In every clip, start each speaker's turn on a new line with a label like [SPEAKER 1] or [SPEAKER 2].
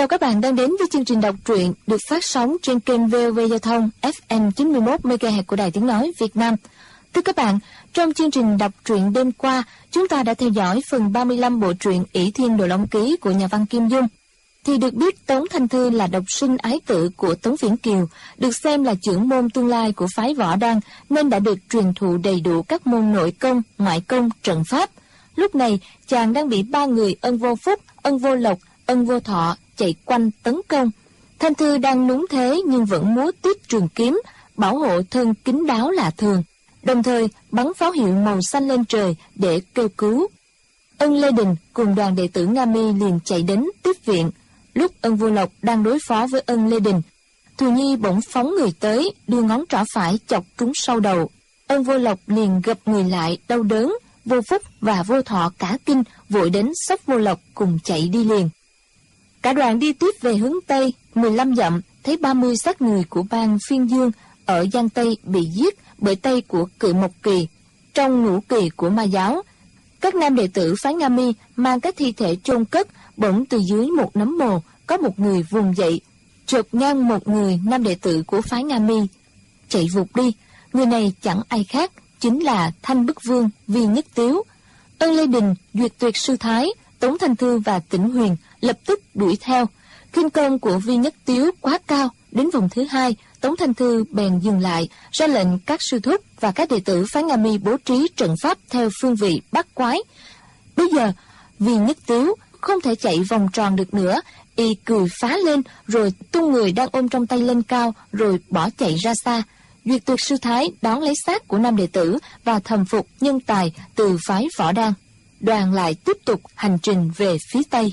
[SPEAKER 1] Chào các bạn đang đến với chương trình đọc truyện được phát sóng trên kênh VOV Giao thông FM 91 MHz của Đài Tiếng nói Việt Nam. Thưa các bạn, trong chương trình đọc truyện đêm qua, chúng ta đã theo dõi phần 35 bộ truyện ỷ Thiên Đồ Long Ký của nhà văn Kim Dung. Thì được biết Tống Thanh Thư là độc sinh ái tử của Tống Viễn Kiều, được xem là trưởng môn tương lai của phái Võ Đăng nên đã được truyền thụ đầy đủ các môn nội công, ngoại công, trận pháp. Lúc này, chàng đang bị ba người Ân Vô Phúc, Ân Vô Lộc, Ân Vô Thọ chạy quanh tấn công. Thanh Thư đang núng thế nhưng vẫn múa tiếp trường kiếm, bảo hộ thân kín đáo lạ thường, đồng thời bắn pháo hiệu màu xanh lên trời để kêu cứu. Ân Lê Đình cùng đoàn đệ tử Nga Mi liền chạy đến tiếp viện. Lúc Ân Vô Lộc đang đối phó với Ân Lê Đình, Thù Nhi bỗng phóng người tới, đưa ngón trỏ phải chọc trúng sau đầu. Ân Vô Lộc liền gập người lại đau đớn. Vô Phúc và Vô Thọ cả kinh vội đến xốc Vô Lộc cùng chạy đi liền. Cả đoàn đi tiếp về hướng Tây 15 dặm, thấy 30 xác người của bang Phiên Dương ở Giang Tây bị giết bởi tay của Cự Mộc Kỳ trong ngũ kỳ của Ma giáo. Các nam đệ tử phái Nga Mi mang các thi thể chôn cất, bỗng từ dưới một nấm mồ có một người vùng dậy, chộp ngang một người nam đệ tử của phái Nga Mi, chạy vụt đi. Người này chẳng ai khác chính là Thanh Bức Vương Vi Nhất Tiếu. Ân Lê Đình, Duyệt Tuyệt Sư Thái, Tống Thanh Thư và Tĩnh Huyền lập tức đuổi theo. Khinh công của Vi Nhất Tiếu quá cao, đến vùng thứ hai, Tống Thanh Thư bèn dừng lại, ra lệnh các sư thúc và các đệ tử phái Nga Mi bố trí trận pháp theo phương vị bắt quái. Bây giờ, Vi Nhất Tiếu không thể chạy vòng tròn được nữa, y cười phá lên rồi tung người đang ôm trong tay lên cao rồi bỏ chạy ra xa. Duyệt Tuyệt Sư Thái đón lấy xác của nam đệ tử và thầm phục nhân tài từ phái Võ Đăng. Đoàn lại tiếp tục hành trình về phía Tây.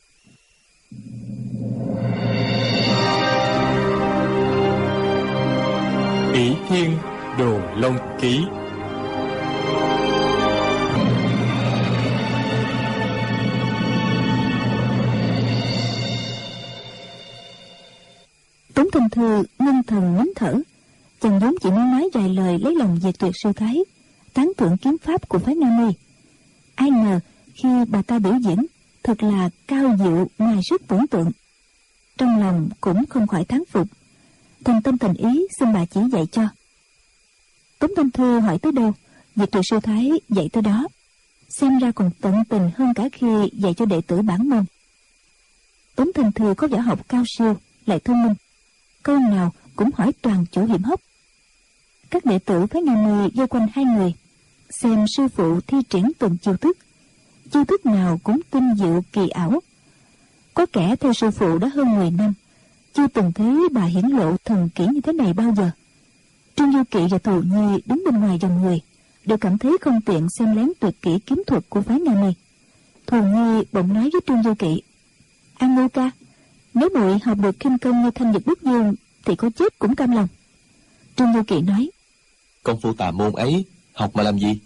[SPEAKER 2] ỷ Thiên Đồ Long Ký.
[SPEAKER 3] Tống Thanh Thư ngưng thần nín thở. Chàng vốn chỉ muốn nói vài lời lấy lòng Duyệt Tuyệt Sư Thái, tán thưởng kiếm pháp của phái Nga Mi. Ai ngờ khi bà ta biểu diễn thật là cao diệu ngoài sức tưởng tượng. Trong lòng cũng không khỏi thán phục, thành tâm thành ý xin bà chỉ dạy cho. Tống Thanh Thư hỏi tới đâu, Duyệt Tuyệt Sư Thái dạy tới đó, xem ra còn tận tình hơn cả khi dạy cho đệ tử bản môn. Tống Thanh Thư có võ học cao siêu, lại thông minh, câu nào cũng hỏi toàn chỗ hiểm hóc. Các đệ tử phái Nga Mi vây quanh hai người, xem sư phụ thi triển từng chiêu thức nào cũng tinh diệu kỳ ảo. Có kẻ theo sư phụ đã hơn 10 năm, chưa từng thấy bà hiển lộ thần kỹ như thế này bao giờ. Trương Du Kỵ và Thù Nhi đứng bên ngoài dòng người, đều cảm thấy không tiện xem lén tuyệt kỹ kiếm thuật của phái Nga Mi. Thù Nhi bỗng nói với Trương Du Kỵ: "An Ngô ca, nếu muội học được khinh công như Thanh Nhật Bức Dương thì có chết cũng cam lòng." Trương Du Kỵ nói:
[SPEAKER 4] "Công phu tà môn ấy học mà làm gì?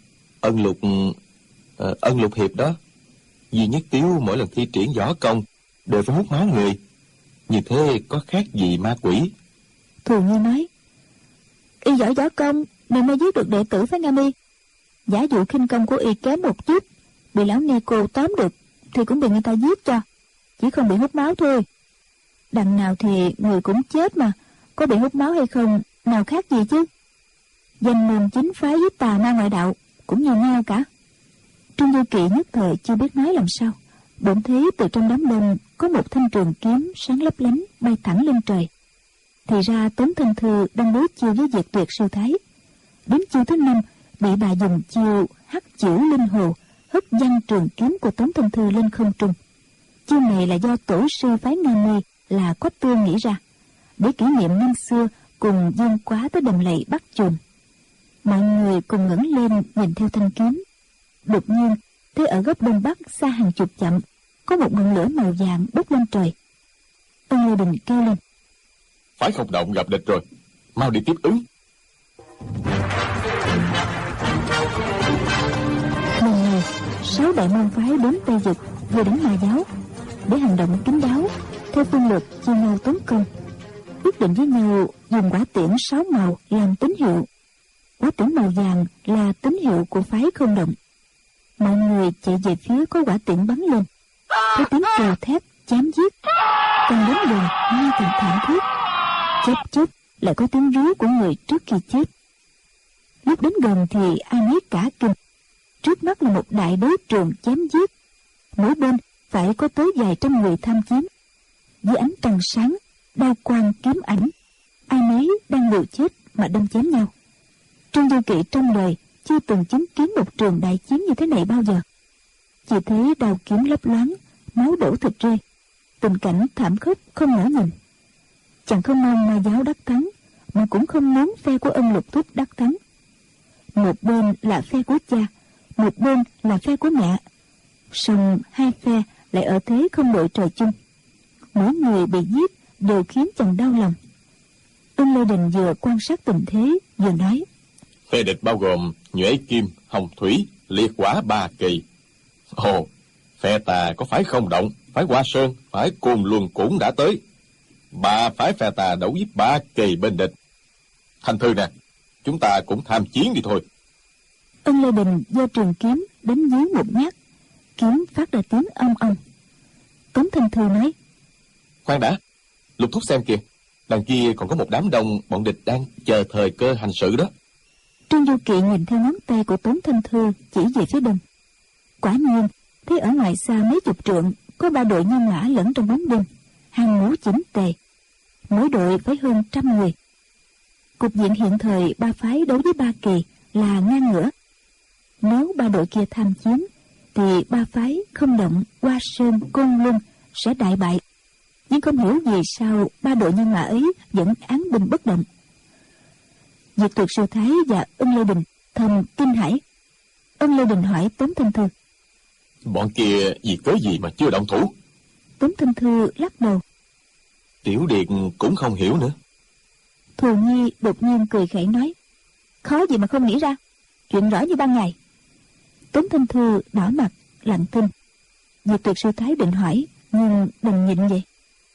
[SPEAKER 4] Ân lục hiệp đó, Vi Nhất Tiếu mỗi lần thi triển võ công đều phải hút máu người, như thế có khác gì ma quỷ?"
[SPEAKER 3] Thù Nhi nói: "Y giỏi võ công nên mới giết được đệ tử phái Nga Mi. Giả dụ khinh công của y kém một chút, bị lão ni cô tóm được thì cũng bị người ta giết cho, chỉ không bị hút máu thôi. Đằng nào thì người cũng chết mà, có bị hút máu hay không nào khác gì chứ. Danh môn chính phái với tà ma ngoại đạo cũng như nhau cả." Trương Du Kỵ nhất thời chưa biết nói làm sao, bỗng thấy từ trong đám đông có một thanh trường kiếm sáng lấp lánh bay thẳng lên trời. Thì ra Tống Thanh Thư đang đối chiêu với Duyệt Tuyệt Sư Thái. Đến chiêu thứ 5 bị bà dùng chiêu hắc chữ linh hồ hất văng trường kiếm của Tống Thanh Thư lên không trung. Chiêu này là do tổ sư phái Nga Mi là Quách Tương nghĩ ra, để kỷ niệm năm xưa cùng Dương Quá tới đầm lầy bắt chùm. Mọi người cùng ngẩng lên nhìn theo thanh kiếm. Đột nhiên thấy ở góc đông bắc xa hàng chục dặm có một ngọn lửa màu vàng bốc lên trời. Ân Lê Đình kêu lên:
[SPEAKER 2] "Phái Không Động gặp địch rồi, mau đi tiếp ứng."
[SPEAKER 3] Lần này 6 đại môn phái đến Tây Vực vừa đánh Ma giáo, để hành động kín đáo theo phương lược chia nhau tấn công, quyết định với nhau dùng quả tiễn 6 màu làm tín hiệu. Quả tiễn màu vàng là tín hiệu của phái Không Động. Mọi người chạy về phía có quả tiễn bắn lên, theo tiếng kêu thét chém giết. càng đến gần nghe càng thảm thiết. Chớp chớp lại có tiếng ríu của người trước khi chết. Lúc đến gần thì ai nấy cả kinh. Trước mắt là một đại đấu trường chém giết, mỗi bên phải có tới vài trăm người tham chiến. Dưới ánh trăng sáng, đao quang kiếm ảnh, ai nấy đang liều chết mà đâm chém nhau. Trương Du Kỵ trong đời chưa từng chứng kiến một trường đại chiến như thế này bao giờ. Chỉ thấy đao kiếm lấp loáng, máu đổ thịt rơi, tình cảnh thảm khốc không nỡ nhìn. Chàng không mong Ma Giáo đắc thắng, mà cũng không muốn phe của ân Lục Thúc đắc thắng. Một bên là phe của cha, một bên là phe của mẹ, song hai phe lại ở thế không đội trời chung. Mỗi người bị giết đều khiến chàng đau lòng. Ân Lê Đình vừa quan sát tình thế vừa nói:
[SPEAKER 2] Phe địch bao gồm Nhuệ Kim, Hồng Thủy, Liệt Hỏa, Ba Kỳ. Ồ, phe ta có phái Không Động, phái Hoa Sơn, phái Côn Luân cũng đã tới. Ba phái phe ta đấu với Ba Kỳ bên địch. Thanh Thư nè, chúng ta cũng tham chiến đi thôi.
[SPEAKER 3] Ân Lê Đình giơ trường kiếm đánh dưới một nhát, kiếm phát ra tiếng ong ong. Tống Thanh Thư nói:
[SPEAKER 2] Khoan đã, Lục Thúc xem kìa, đằng kia còn có một đám đông bọn địch đang chờ thời cơ hành sự đó.
[SPEAKER 3] Trương Du Kỵ nhìn theo ngón tay của Tống Thanh Thư chỉ về phía đông. Quả nhiên thấy ở ngoài xa mấy chục trượng có ba đội nhân mã lẫn trong bóng đêm, hàng ngũ chỉnh tề, mỗi đội với hơn 100 người. Cục diện hiện thời ba phái đối với Ba Kỳ là ngang ngửa. Nếu ba đội kia tham chiến thì ba phái Không Động, Hoa Sơn, Côn Luân sẽ đại bại. Nhưng không hiểu vì sao ba đội nhân mã ấy vẫn án binh bất động. Diệt Tuyệt Sư Thái và Ân Lê Đình thầm kinh hãi. Ân Lê Đình hỏi Tống Thanh Thư:
[SPEAKER 2] Bọn kia vì cớ gì mà chưa động thủ?
[SPEAKER 3] Tống Thanh Thư lắc đầu:
[SPEAKER 2] Tiểu Điệt cũng không hiểu nữa.
[SPEAKER 3] Thù Nhi đột nhiên cười khẩy nói: Khó gì mà không nghĩ ra, chuyện rõ như ban ngày. Tống Thanh Thư đỏ mặt lặng thinh. Diệt Tuyệt Sư Thái định hỏi nhưng đành nhịn vậy.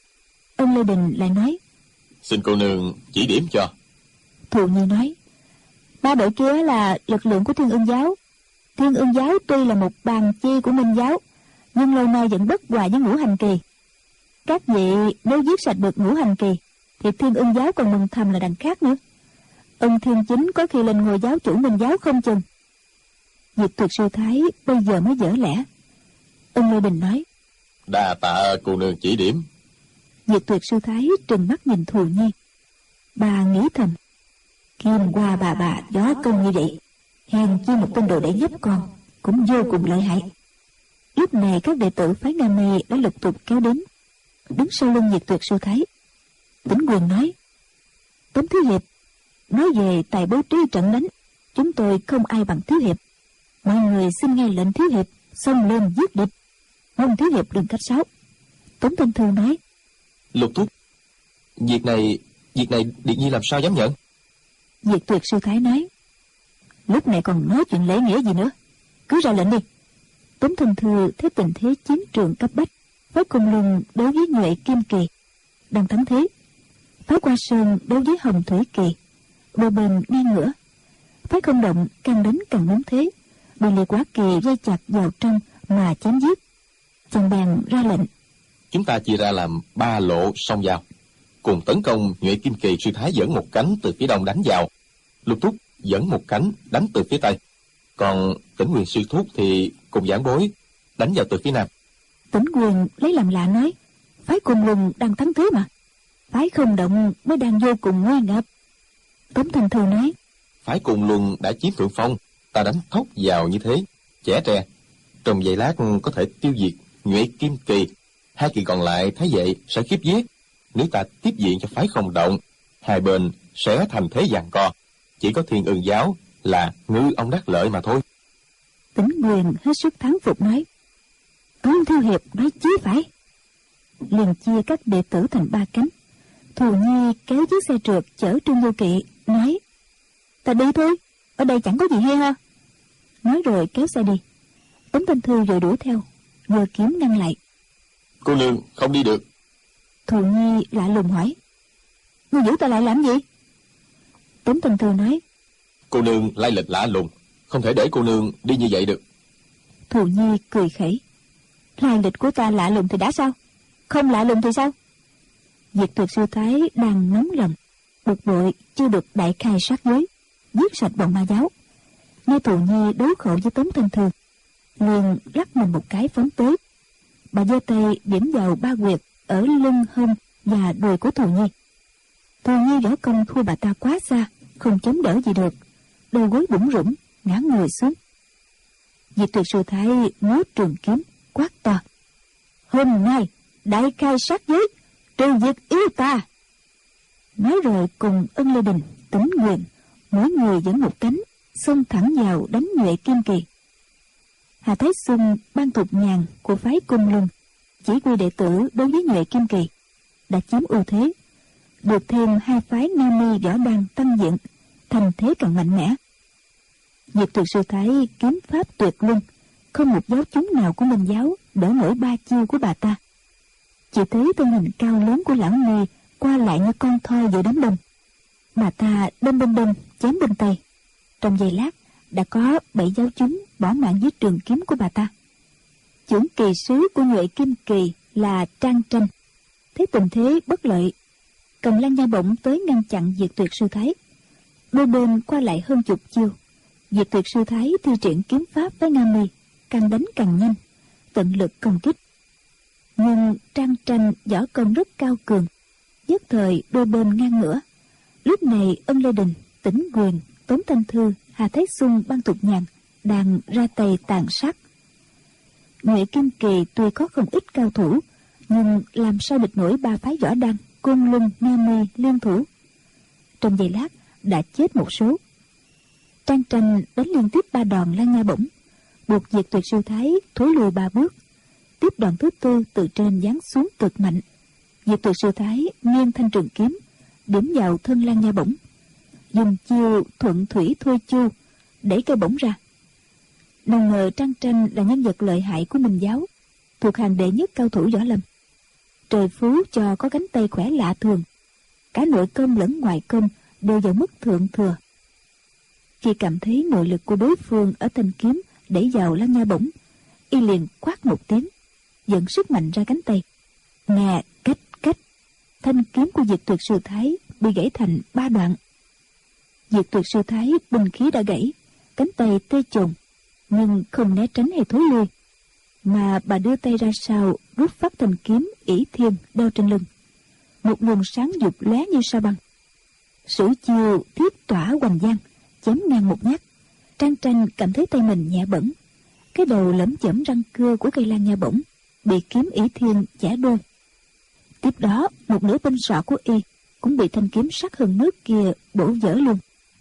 [SPEAKER 3] Ân Lê Đình lại nói:
[SPEAKER 2] Xin cô nương chỉ điểm cho.
[SPEAKER 3] Thù Nhi nói: Ba đội kia là lực lượng của Thiên Ương Giáo. Thiên Ương Giáo tuy là một bàn chi của Minh Giáo, nhưng lâu nay vẫn bất hòa với Ngũ Hành Kỳ. Các vị nếu giết sạch được Ngũ Hành Kỳ thì Thiên Ương Giáo còn mừng thầm là đằng khác nữa. Ân Thiên Chính có khi lên ngôi giáo chủ Minh Giáo không chừng. Diệt Tuyệt Sư Thái bây giờ mới dở lẽ. Ân Lê Đình nói:
[SPEAKER 2] Đa tạ cô nương chỉ điểm.
[SPEAKER 3] Diệt Tuyệt Sư Thái trừng mắt nhìn Thù Nhi. Bà nghĩ thầm: Kim qua bà gió công như vậy, hèn chi một tên đồ để nhấp con, cũng vô cùng lợi hại. Lúc này các đệ tử phái Nga Mi đã lục tục kéo đến, đứng sau lưng Diệt Tuyệt Sư Thái. Tĩnh Quyền nói: Tống Thiếu Hiệp, nói về tài bố trí trận đánh, chúng tôi không ai bằng Thiếu Hiệp. Mọi người xin nghe lệnh Thiếu Hiệp xông lên giết địch, mong Thiếu Hiệp đừng khách sáo. Tống Thanh Thư nói:
[SPEAKER 4] Lục Thúc, việc này Điệt Nhi làm sao dám nhận?
[SPEAKER 3] Diệt Tuyệt Sư Thái nói: Lúc này còn nói chuyện lễ nghĩa gì nữa, cứ ra lệnh đi. Tống Thanh Thư thấy tình thế chiến trường cấp bách, phái Côn Luân đối với Nhuệ Kim Kỳ đang thắng thế, phái Hoa Sơn đối với Hồng Thủy Kỳ đôi bên ngang ngửa, phái Không Động càng đánh càng muốn thế, bị Liệt Hỏa Kỳ dây chặt vào trong mà chém giết. Chàng bèn ra lệnh:
[SPEAKER 4] Chúng ta chia ra làm 3 lộ xông vào, cùng tấn công Nhuệ Kim Kỳ Sư Thái dẫn một cánh từ phía đông đánh vào, Lục Thúc dẫn một cánh đánh từ phía tây, còn Tĩnh Quyền Sư Thúc thì cùng giảng bối đánh vào từ phía nam.
[SPEAKER 3] Tĩnh Quyền lấy làm lạ nói: Phái Côn Luân đang thắng thế mà, phái Không Động mới đang vô cùng nguy ngập. Tống Thanh Thư nói:
[SPEAKER 4] Phái Côn Luân đã chiếm thượng phong, ta đánh thốc vào như thế, chẻ tre, trong giây lát có thể tiêu diệt Nhuệ Kim Kỳ. Hai kỳ còn lại thấy vậy sẽ khiếp giết. Nếu ta tiếp diện cho phái Không Động, hai bên sẽ thành thế giằng co. Chỉ có Thiên Ương Giáo là ngư ông đắc lợi mà thôi.
[SPEAKER 3] Tĩnh Quyền hết sức thán phục nói: Tống Thiếu Hiệp nói chí phải. Liền chia các đệ tử thành 3 cánh. Thù Nhi kéo chiếc xe trượt chở Trương Du Kỵ nói: Ta đi thôi, ở đây chẳng có gì hay ha. Nói rồi kéo xe đi. Tống Thanh Thư rồi đuổi theo, vừa kiếm ngăn lại.
[SPEAKER 2] Cô nương không đi được.
[SPEAKER 3] Thù Nhi lạ lùng hỏi: Ngươi giữ ta lại làm gì? Tống Thanh Thư nói:
[SPEAKER 2] Cô nương lai lịch lạ lùng, không thể để cô nương đi như vậy được.
[SPEAKER 3] Thù Nhi cười khẩy: Lai lịch của ta lạ lùng thì đã sao? Không lạ lùng thì sao? Diệt Tuyệt Sư Thái đang nóng lòng, bực bội chưa được đại khai sát giới, giết sạch bọn ma giáo. Nghe Thù Nhi đấu khẩu với Tống Thanh Thư, liền lắc mình một cái phóng tới. Bà giơ tay điểm vào 3 huyệt ở lưng, hông và đùi của Thù Nhi. Thù Nhi võ công thua bà ta quá xa, không chống đỡ gì được, đôi gối bủn rủn, ngã người xuống. Diệt Tuyệt Sư Thái múa trường kiếm, quát to: "Hôm nay đại khai sát giới, trừ diệt yêu ta!" Nói rồi cùng Ân Lê Đình, Tĩnh Quyền, mỗi người dẫn một cánh, xông thẳng vào đánh Nhuệ Kim Kỳ. Hà Thái Xuân, Ban Thục Nhàn của phái Cung Luân, chỉ huy đệ tử đối với Nhuệ Kim Kỳ, đã chiếm ưu thế, được thêm 2 phái Nam Mi Võ Đăng tăng diện, thành thế càng mạnh mẽ. Diệt Tuyệt Sư Thái kiếm pháp tuyệt luân, không một giáo chúng nào của Minh giáo đỡ nổi 3 chiêu của bà ta. Chỉ thấy thân hình cao lớn của lão ni qua lại như con thoi giữa đám đông. Bà ta đâm bên đông, chém bên tây. Trong giây lát đã có 7 giáo chúng bỏ mạng dưới trường kiếm của bà ta. Chưởng kỳ sứ của Nhuệ Kim Kỳ là Trang Tranh, thấy tình thế bất lợi, cầm Lan Nha Bổng tới ngăn chặn Diệt Tuyệt Sư Thái. Đôi bên qua lại hơn chục chiêu. Diệt Tuyệt Sư Thái thi triển kiếm pháp với Nga Mi, càng đánh càng nhanh, tận lực công kích. Nhưng Trang Tranh võ công rất cao cường, nhất thời đôi bên ngang ngửa. Lúc này Ân Lê Đình, Tĩnh Quyền, Tống Thanh Thư, Hà Thái Xuân, Ban Thục Nhàn đang ra tay tàn sát. Nhuệ Kim Kỳ tuy có không ít cao thủ, nhưng làm sao địch nổi 3 phái võ đăng Côn Luân, Nga Mi liên thủ. Trong giây lát đã chết một số. Trang Tranh đánh liên tiếp 3 đòn Lan Nha Bổng, buộc Diệt Tuyệt Sư Thái thối lùi 3 bước. Tiếp đòn thứ 4 từ trên giáng xuống cực mạnh. Diệt Tuyệt Sư Thái nghiêng thanh trường kiếm, điểm vào thân Lan Nha Bổng, dùng chiêu thuận thủy thôi chu đẩy cây bổng ra. Nào ngờ Trang Tranh là nhân vật lợi hại của Minh giáo, thuộc hàng đệ nhất cao thủ võ lâm. Trời phú cho có cánh tay khỏe lạ thường, cả nội công lẫn ngoại công đều vào mức thượng thừa. Khi cảm thấy nội lực của đối phương ở thanh kiếm đẩy vào Lan Nha Bổng, y liền quát một tiếng, dẫn sức mạnh ra cánh tay. Nghe cách cách, thanh kiếm của Diệt Tuyệt Sư Thái bị gãy thành 3 đoạn. Diệt Tuyệt Sư Thái binh khí đã gãy, cánh tay tê chồn, nhưng không né tránh hay thối lui, mà bà đưa tay ra sau rút phát thanh kiếm ỷ thiên đeo trên lưng. Một luồng sáng dục lóe như sa băng, sử chiêu thiết tỏa hoành giang, chém ngang một nhát. Trang Tranh cảm thấy tay mình nhẹ bẩn, cái đầu lẫm chẩm răng cưa của cây Lan Nha Bổng bị kiếm ỷ thiên chẻ đôi. Tiếp đó một nửa bên sọ của y cũng bị thanh kiếm sắc hơn nước kia bổ vỡ luôn.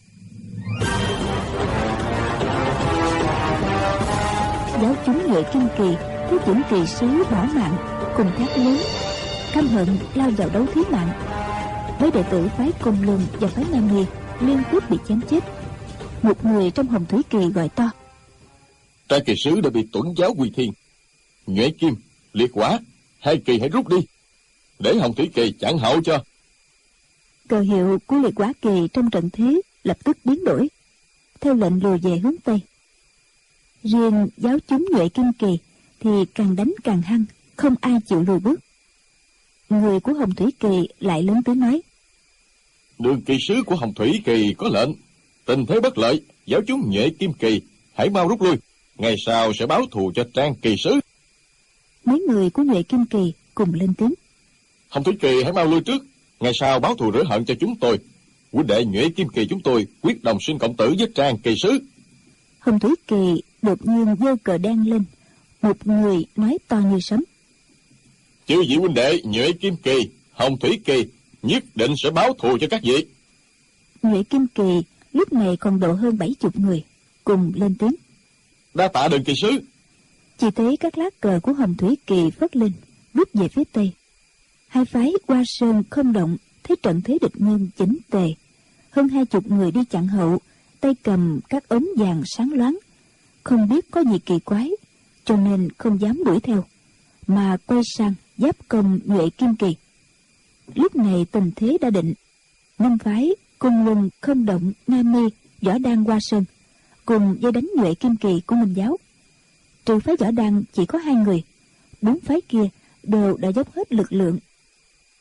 [SPEAKER 3] Giáo chúng Nhuệ Kim Kỳ thấy chưởng kỳ sứ bỏ mạng, cùng thét lớn căm hận lao vào đấu thí mạng. Mấy đệ tử phái Côn Luân và phái Nam Mi liên tiếp bị chém chết. Một người trong Hồng Thủy Kỳ gọi to:
[SPEAKER 2] Trang kỳ sứ đã bị tuẫn giáo quy thiên. Nhuệ Kim, Liệt Hỏa, 2 kỳ hãy rút đi, để Hồng Thủy Kỳ chặn hậu cho.
[SPEAKER 3] Cờ hiệu của Liệt Hỏa Kỳ trong trận thế lập tức biến đổi, theo lệnh lùi về hướng Tây. Riêng giáo chúng Nhuệ Kim Kỳ thì càng đánh càng hăng, không ai chịu lùi bước. Người của Hồng Thủy Kỳ lại lớn tiếng nói:
[SPEAKER 2] Đường kỳ sứ của Hồng Thủy Kỳ có lệnh, tình thế bất lợi, giáo chúng Nhuệ Kim Kỳ hãy mau rút lui, ngày sau sẽ báo thù cho Trang kỳ sứ.
[SPEAKER 3] Mấy người của Nhuệ Kim Kỳ cùng lên tiếng:
[SPEAKER 2] Hồng Thủy Kỳ hãy mau lui trước, ngày sau báo thù rửa hận cho chúng tôi. Huynh đệ Nhuệ Kim Kỳ chúng tôi quyết đồng sinh cộng tử với Trang kỳ sứ.
[SPEAKER 3] Hồng Thủy Kỳ đột nhiên giơ cờ đen lên, một người nói to như sấm:
[SPEAKER 2] Chư vị huynh đệ Nhuệ Kim Kỳ, Hồng Thủy Kỳ nhất định sẽ báo thù cho các vị.
[SPEAKER 3] Nhuệ Kim Kỳ lúc này còn độ hơn 70 người, cùng lên tiếng:
[SPEAKER 2] Đa tạ Đường kỳ sứ.
[SPEAKER 3] Chỉ thấy các lá cờ của Hồng Thủy Kỳ phất lên, rút về phía tây. Hai phái Hoa Sơn không động, thấy trận thế địch nhân chỉnh tề, hơn 20 người đi chặn hậu, tay cầm các ống vàng sáng loáng, không biết có gì kỳ quái, cho nên không dám đuổi theo, mà quay sang giáp công Nhuệ Kim Kỳ. Lúc này tình thế đã định, 5 phái Côn Luân, Không Động, Nam Mi, Võ Đăng, Hoa Sơn cùng dây đánh Nhuệ Kim Kỳ của Minh giáo. Trừ phái Võ Đăng chỉ có 2 người, 4 phái kia đều đã dốc hết lực lượng.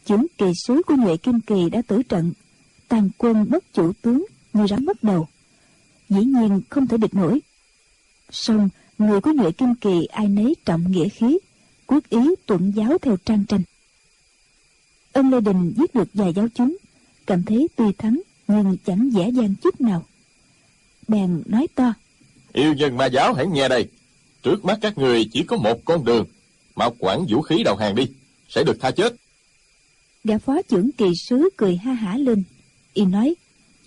[SPEAKER 3] Chưởng kỳ sứ của Nhuệ Kim Kỳ đã tử trận, tàn quân mất chủ tướng như rắn mất đầu, dĩ nhiên không thể địch nổi. Song người của Nhuệ Kim Kỳ ai nấy trọng nghĩa khí, quyết ý tuẫn giáo theo trang tranh. Ân Lê Đình giết được vài giáo chúng, cảm thấy tuy thắng nhưng chẳng dễ dàng chút nào. Bèn nói to:
[SPEAKER 2] Yêu nhân ma giáo hãy nghe đây. Trước mắt các người chỉ có một con đường, mau quản vũ khí đầu hàng đi, sẽ được tha chết.
[SPEAKER 3] Gã phó chưởng kỳ sứ cười ha hả lên, y nói: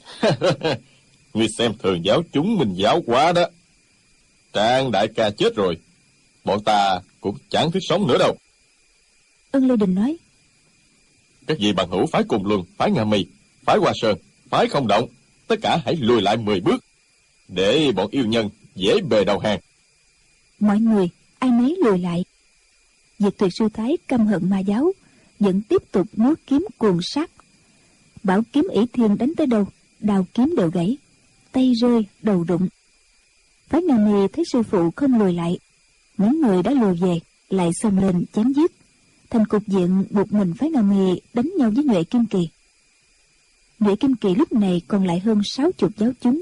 [SPEAKER 2] Ngươi xem thường giáo chúng mình giáo quá đó. Trang đại ca chết rồi, bọn ta cũng chẳng thích sống nữa đâu.
[SPEAKER 3] Ân Lê Đình nói:
[SPEAKER 2] Các vị bằng hữu phái Cùng Luân, phái Nga Mi, phái Hoa Sơn, phái Không Động, tất cả hãy lùi lại 10 bước, để bọn yêu nhân dễ bề đầu hàng.
[SPEAKER 3] Mọi người ai nấy lùi lại. Diệt Tuyệt Sư Thái căm hận ma giáo, vẫn tiếp tục múa kiếm cuồng sát. Bảo kiếm ỷ thiên đánh tới đâu, đao kiếm đều gãy, tay rơi đầu rụng. Phái Nga Mi thấy sư phụ không lùi lại, những người đã lùi về lại xông lên chém giết, thành cục diện buộc mình phái Nga Mi đánh nhau với Nhuệ Kim Kỳ. Nhuệ Kim Kỳ lúc này còn lại hơn 60 giáo chúng,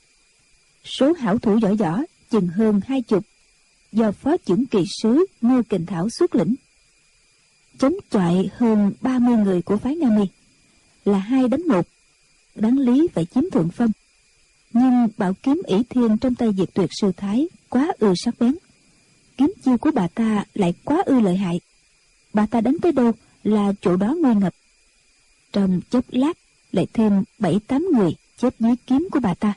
[SPEAKER 3] số hảo thủ giỏi võ chừng hơn 20, do phó chưởng kỳ sứ Ngô Kình Thảo xuất lĩnh. Chống chọi hơn 30 người của phái Nga Mi là 2 đánh 1, đáng lý phải chiếm thượng phong. Nhưng bảo kiếm ỷ thiên trong tay Diệt Tuyệt Sư Thái quá ư sắc bén, kiếm chiêu của bà ta lại quá ư lợi hại. Bà ta đánh tới đâu là chỗ đó nguy ngập. Trong chốc lát lại thêm 7-8 người chết dưới kiếm của bà ta.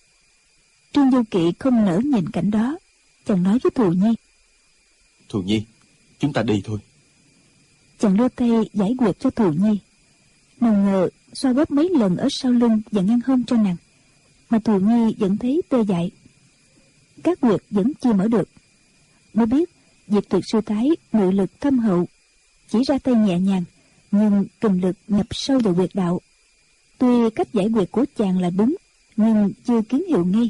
[SPEAKER 3] Trương Du Kỵ không nỡ nhìn cảnh đó, chàng nói với Thù Nhi:
[SPEAKER 4] Thù Nhi, chúng ta đi thôi.
[SPEAKER 3] Chàng đưa tay giải quyệt cho Thù Nhi, nào ngờ xoa bóp mấy lần ở sau lưng và ngang hông cho nàng, mà Thù Nhi vẫn thấy tê dại, các quyệt vẫn chưa mở được. Mới biết Diệt Tuyệt Sư Thái nội lực thâm hậu, chỉ ra tay nhẹ nhàng nhưng kình lực nhập sâu vào quyệt đạo. Tuy cách giải quyệt của chàng là đúng, nhưng chưa kiến hiệu ngay.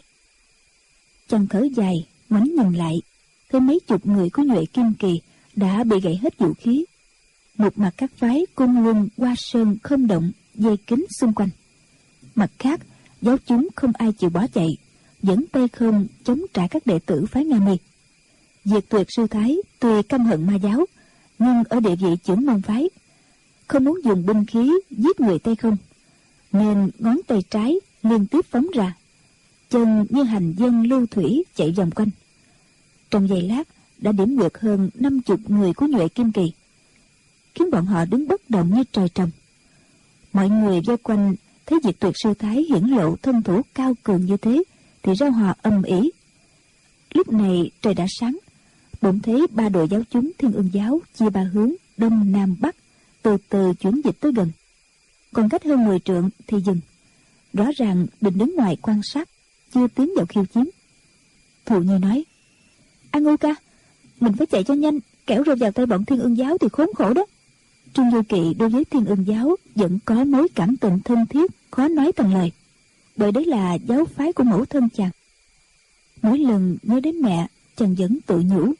[SPEAKER 3] Chàng thở dài, ngoảnh nhìn lại, thấy mấy chục người của Nhuệ Kim Kỳ đã bị gãy hết vũ khí. Một mặt các phái Côn Luân, Hoa Sơn, Không Động dây kín xung quanh. Mặt khác, giáo chúng không ai chịu bỏ chạy, vẫn tay không chống trả các đệ tử phái Nga Mi. Diệt Tuyệt Sư Thái tuy căm hận ma giáo, nhưng ở địa vị chưởng môn phái, không muốn dùng binh khí giết người tay không, nên ngón tay trái liên tiếp phóng ra, chân như hành dân lưu thủy chạy vòng quanh. Trong giây lát đã điểm quyệt hơn 50 người của Nhuệ Kim Kỳ, khiến bọn họ đứng bất động như trời trồng. Mọi người vây quanh thấy Diệt Tuyệt Sư Thái hiển lộ thân thủ cao cường như thế thì reo hò ầm ĩ. Lúc này trời đã sáng, bỗng thấy 3 đội giáo chúng Thiên Ương giáo chia 3 hướng đông nam bắc từ từ chuyển dịch tới gần, còn cách hơn 10 trượng thì dừng. Rõ ràng định đứng ngoài quan sát, chưa tiến vào khiêu chiến. Thù Nhi nói: An Ngưu ca, mình phải chạy cho nhanh, kẻo rơi vào tay bọn Thiên Ương giáo thì khốn khổ đó. Trương Du Kỵ đối với Thiên Ương giáo vẫn có mối cảm tình thân thiết khó nói thành lời, bởi đấy là giáo phái của mẫu thân chàng. Mỗi lần nhớ đến mẹ, chàng vẫn tự nhủ: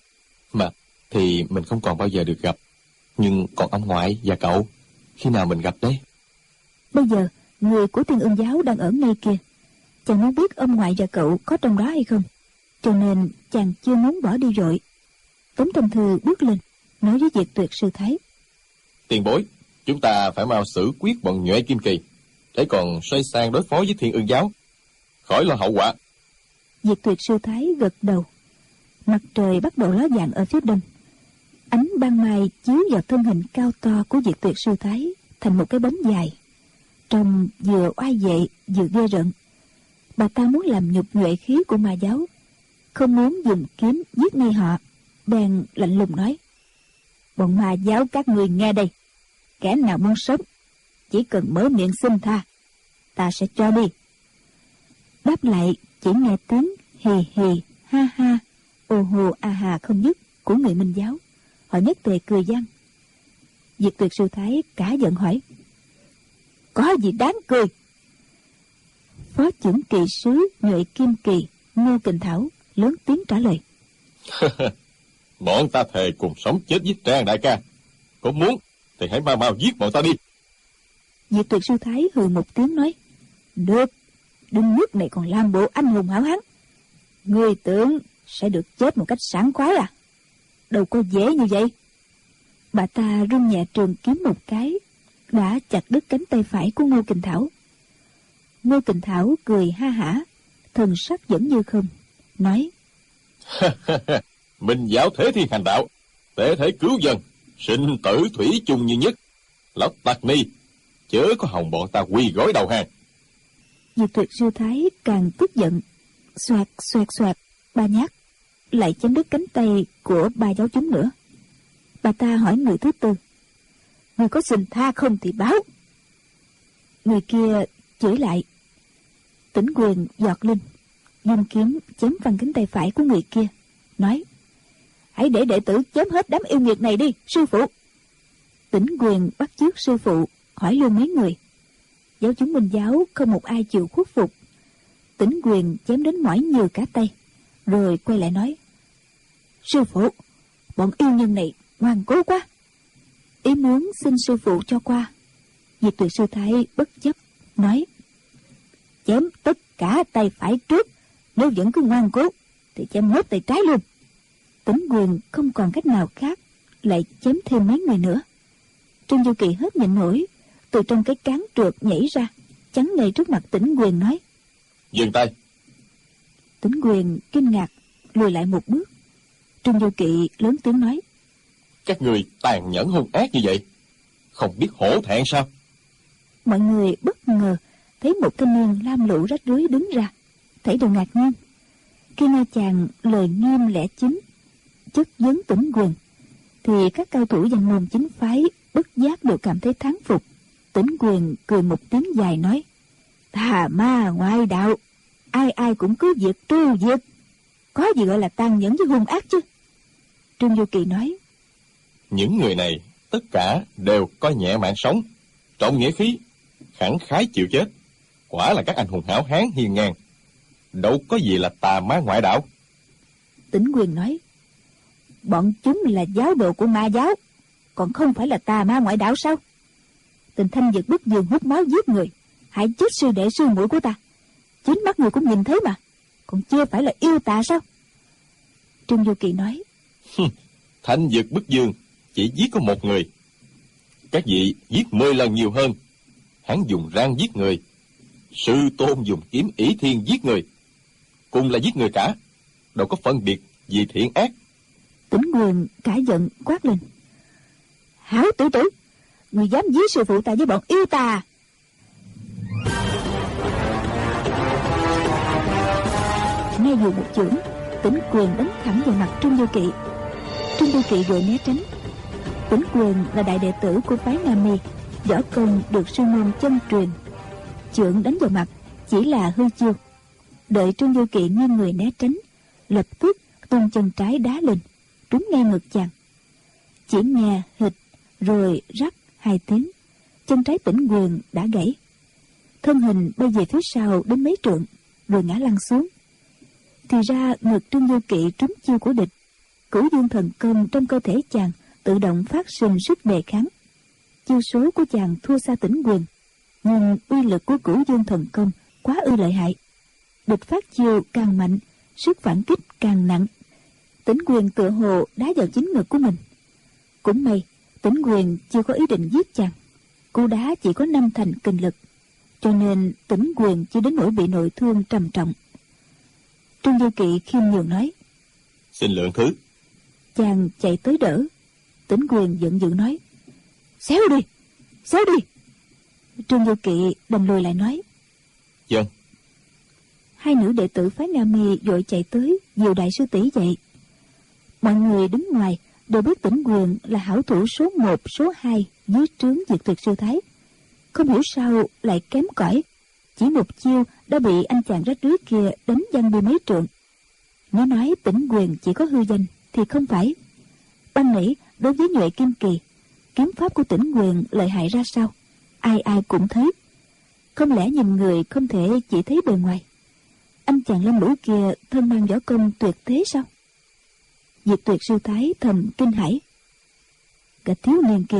[SPEAKER 4] Mà thì mình không còn bao giờ được gặp, nhưng còn ông ngoại và cậu, khi nào mình gặp đấy?
[SPEAKER 3] Bây giờ người của Thiên Ương giáo đang ở ngay kia, chàng muốn biết ông ngoại và cậu có trong đó hay không, cho nên chàng chưa muốn bỏ đi vội. Tống Tâm Thư bước lên nói với Diệt Tuyệt Sư Thái:
[SPEAKER 2] Tiền bối, chúng ta phải mau xử quyết bọn Nhuệ Kim Kỳ, để còn xoay sang đối phó với Thiên Ương giáo, khỏi lo hậu quả.
[SPEAKER 3] Diệt Tuyệt Sư Thái gật đầu. Mặt trời bắt đầu ló dạng ở phía đông, ánh ban mai chiếu vào thân hình cao to của Diệt Tuyệt Sư Thái thành một cái bóng dài, trông vừa oai vệ vừa ghê rợn. Bà ta muốn làm nhục nhuệ khí của ma giáo, không muốn dùng kiếm giết ngay họ, bèn lạnh lùng nói: Bọn ma giáo các người nghe đây, kẻ nào muốn sống chỉ cần mở miệng xin tha, ta sẽ cho đi. Đáp lại chỉ nghe tiếng hì hì ha ha ô hô a hà không dứt của người Minh giáo. Họ nhất tề cười vang. Diệt Tuyệt Sư Thái cả giận hỏi: Có gì đáng cười? Phó chưởng kỳ sứ Nhuệ Kim Kỳ Ngô Kình Thảo lớn tiếng trả lời:
[SPEAKER 2] Bọn ta thề cùng sống chết với Trang đại ca, có muốn thì hãy mau mau giết bọn ta đi.
[SPEAKER 3] Diệt Tuyệt Sư Thái hừ một tiếng nói: Được, đến nước này còn làm bộ anh hùng hảo hán. Người tưởng sẽ được chết một cách sảng khoái à? Đâu có dễ như vậy. Bà ta rung nhẹ trường kiếm một cái, đã chặt đứt cánh tay phải của Ngô Kình Thảo. Ngô Kình Thảo cười ha hả, thần sắc vẫn như không, nói:
[SPEAKER 2] Minh giáo thế thiên hành đạo, tế thế cứu dân, sinh tử thủy chung như nhất. Lão tặc ni, chớ có hòng bọn ta quy gói đầu hàng.
[SPEAKER 3] Diệt Tuyệt Sư Thái càng tức giận, xoẹt xoẹt xoẹt 3 nhát, lại chém đứt cánh tay của 3 giáo chúng nữa. Bà ta hỏi người thứ tư: Người có xin tha không thì báo. Người kia chửi lại. Tĩnh Quyền giọt lên, dùng kiếm chém văng cánh tay phải của người kia, nói: Hãy để đệ tử chém hết đám yêu nghiệt này đi, sư phụ. Tĩnh Quyền bắt chước sư phụ, hỏi luôn mấy người. Giáo chúng Minh giáo không một ai chịu khuất phục. Tĩnh Quyền chém đến mỏi nhừ cả tay, rồi quay lại nói: Sư phụ, bọn yêu nhân này ngoan cố quá. Ý muốn xin sư phụ cho qua. Diệt Tuyệt Sư Thái bất chấp, nói: Chém tất cả tay phải trước, nếu vẫn cứ ngoan cố thì chém nốt tay trái luôn. Tĩnh Quyền không còn cách nào khác, lại chém thêm mấy người nữa. Trương Du Kỳ hết nhịn nổi, từ trong cái cán trượt nhảy ra, chắn ngay trước mặt Tĩnh Quyền, nói:
[SPEAKER 2] Dừng tay.
[SPEAKER 3] Tĩnh Quyền kinh ngạc lùi lại một bước. Trương Du Kỵ lớn tiếng nói:
[SPEAKER 2] Các người tàn nhẫn hung ác như vậy, không biết hổ thẹn sao?
[SPEAKER 3] Mọi người bất ngờ thấy một thanh niên lam lũ rách rưới đứng ra, thảy đều ngạc nhiên. Khi nghe chàng lời nghiêm lẽ chính, chất vấn Tĩnh Quyền, thì các cao thủ danh môn chính phái bất giác đều cảm thấy thán phục. Tĩnh Quyền cười một tiếng dài nói: Tà ma ngoại đạo, ai ai cũng cứ việc tru diệt, có gì gọi là tàn nhẫn với hung ác chứ? Trương Du Kỳ nói:
[SPEAKER 2] Những người này tất cả đều coi nhẹ mạng sống, trọng nghĩa khí, khẳng khái chịu chết, quả là các anh hùng hảo hán hiền ngang, đâu có gì là tà ma ngoại đạo.
[SPEAKER 3] Tĩnh Quyền nói: Bọn chúng là giáo đồ của ma giáo, còn không phải là tà ma ngoại đạo sao? Tình Thanh Dực bức giường hút máu giết người, hại chết sư đệ sư muội của ta, chính mắt người cũng nhìn thấy mà, còn chưa phải là yêu tà sao? Trương Du Kỳ nói:
[SPEAKER 2] Thanh Dực bức dương chỉ giết có một người, các vị giết 10 lần nhiều hơn. Hắn dùng răng giết người, sư tôn dùng kiếm ỷ thiên giết người, cùng là giết người cả, đâu có phân biệt gì thiện ác.
[SPEAKER 3] Tĩnh Quyền cả giận quát lên: Hảo tử tử, người dám giết sư phụ ta với bọn yêu tà! Ngay dù một chưởng, Tĩnh Quyền đánh thẳng vào mặt Trương Du Kỵ. Trương Du Kỵ vội né tránh. Tĩnh Quyền là đại đệ tử của phái Nga Mi, võ công được sư môn chân truyền. Chưởng đánh vào mặt chỉ là hư chiêu. Đợi Trương Du Kỵ nghiêng người né tránh, lập tức tung chân trái đá lên, trúng ngay ngực chàng. Chỉ nghe hịch rồi rắc 2 tiếng, chân trái Tĩnh Quyền đã gãy. Thân hình bay về phía sau đến mấy trượng, rồi ngã lăn xuống. Thì ra ngực Trương Du Kỵ trúng chiêu của địch, Cửu Dương thần công trong cơ thể chàng tự động phát sinh sức đề kháng. Chiêu số của chàng thua xa Tĩnh Quyền, nhưng uy lực của Cửu Dương thần công quá ư lợi hại. Địch phát chiêu càng mạnh, sức phản kích càng nặng. Tĩnh Quyền tựa hồ đá vào chính ngực của mình. Cũng may Tĩnh Quyền chưa có ý định giết chàng, cú đá chỉ có 5 thành kình lực, cho nên Tĩnh Quyền chưa đến nỗi bị nội thương trầm trọng. Trương Du Kỵ khiêm nhường nói:
[SPEAKER 2] Xin lượng thứ.
[SPEAKER 3] Chàng chạy tới đỡ. Tĩnh Quyền giận dữ nói: Xéo đi, xéo đi. Trương Du Kỵ đành lùi lại nói:
[SPEAKER 2] Vâng.
[SPEAKER 3] 2 nữ đệ tử phái Nga Mi vội chạy tới dìu đại sư tỷ dậy. Mọi người đứng ngoài đều biết Tĩnh Quyền là hảo thủ số 1, số 2 dưới trướng Diệt Tuyệt Sư Thái. Không hiểu sao lại kém cỏi, chỉ một chiêu đã bị anh chàng rách rưới kia đánh văng đi mấy trượng. Nếu nói Tĩnh Quyền chỉ có hư danh thì không phải. Ban nãy đối với Nhuệ Kim Kỳ, kiếm pháp của Tĩnh Quyền lợi hại ra sao, ai ai cũng thấy. Không lẽ nhìn người không thể chỉ thấy bề ngoài? Anh chàng lâm lũ kia thân mang võ công tuyệt thế sao? Diệt Tuyệt Sư Thái thầm kinh hãi. Cả thiếu niên kia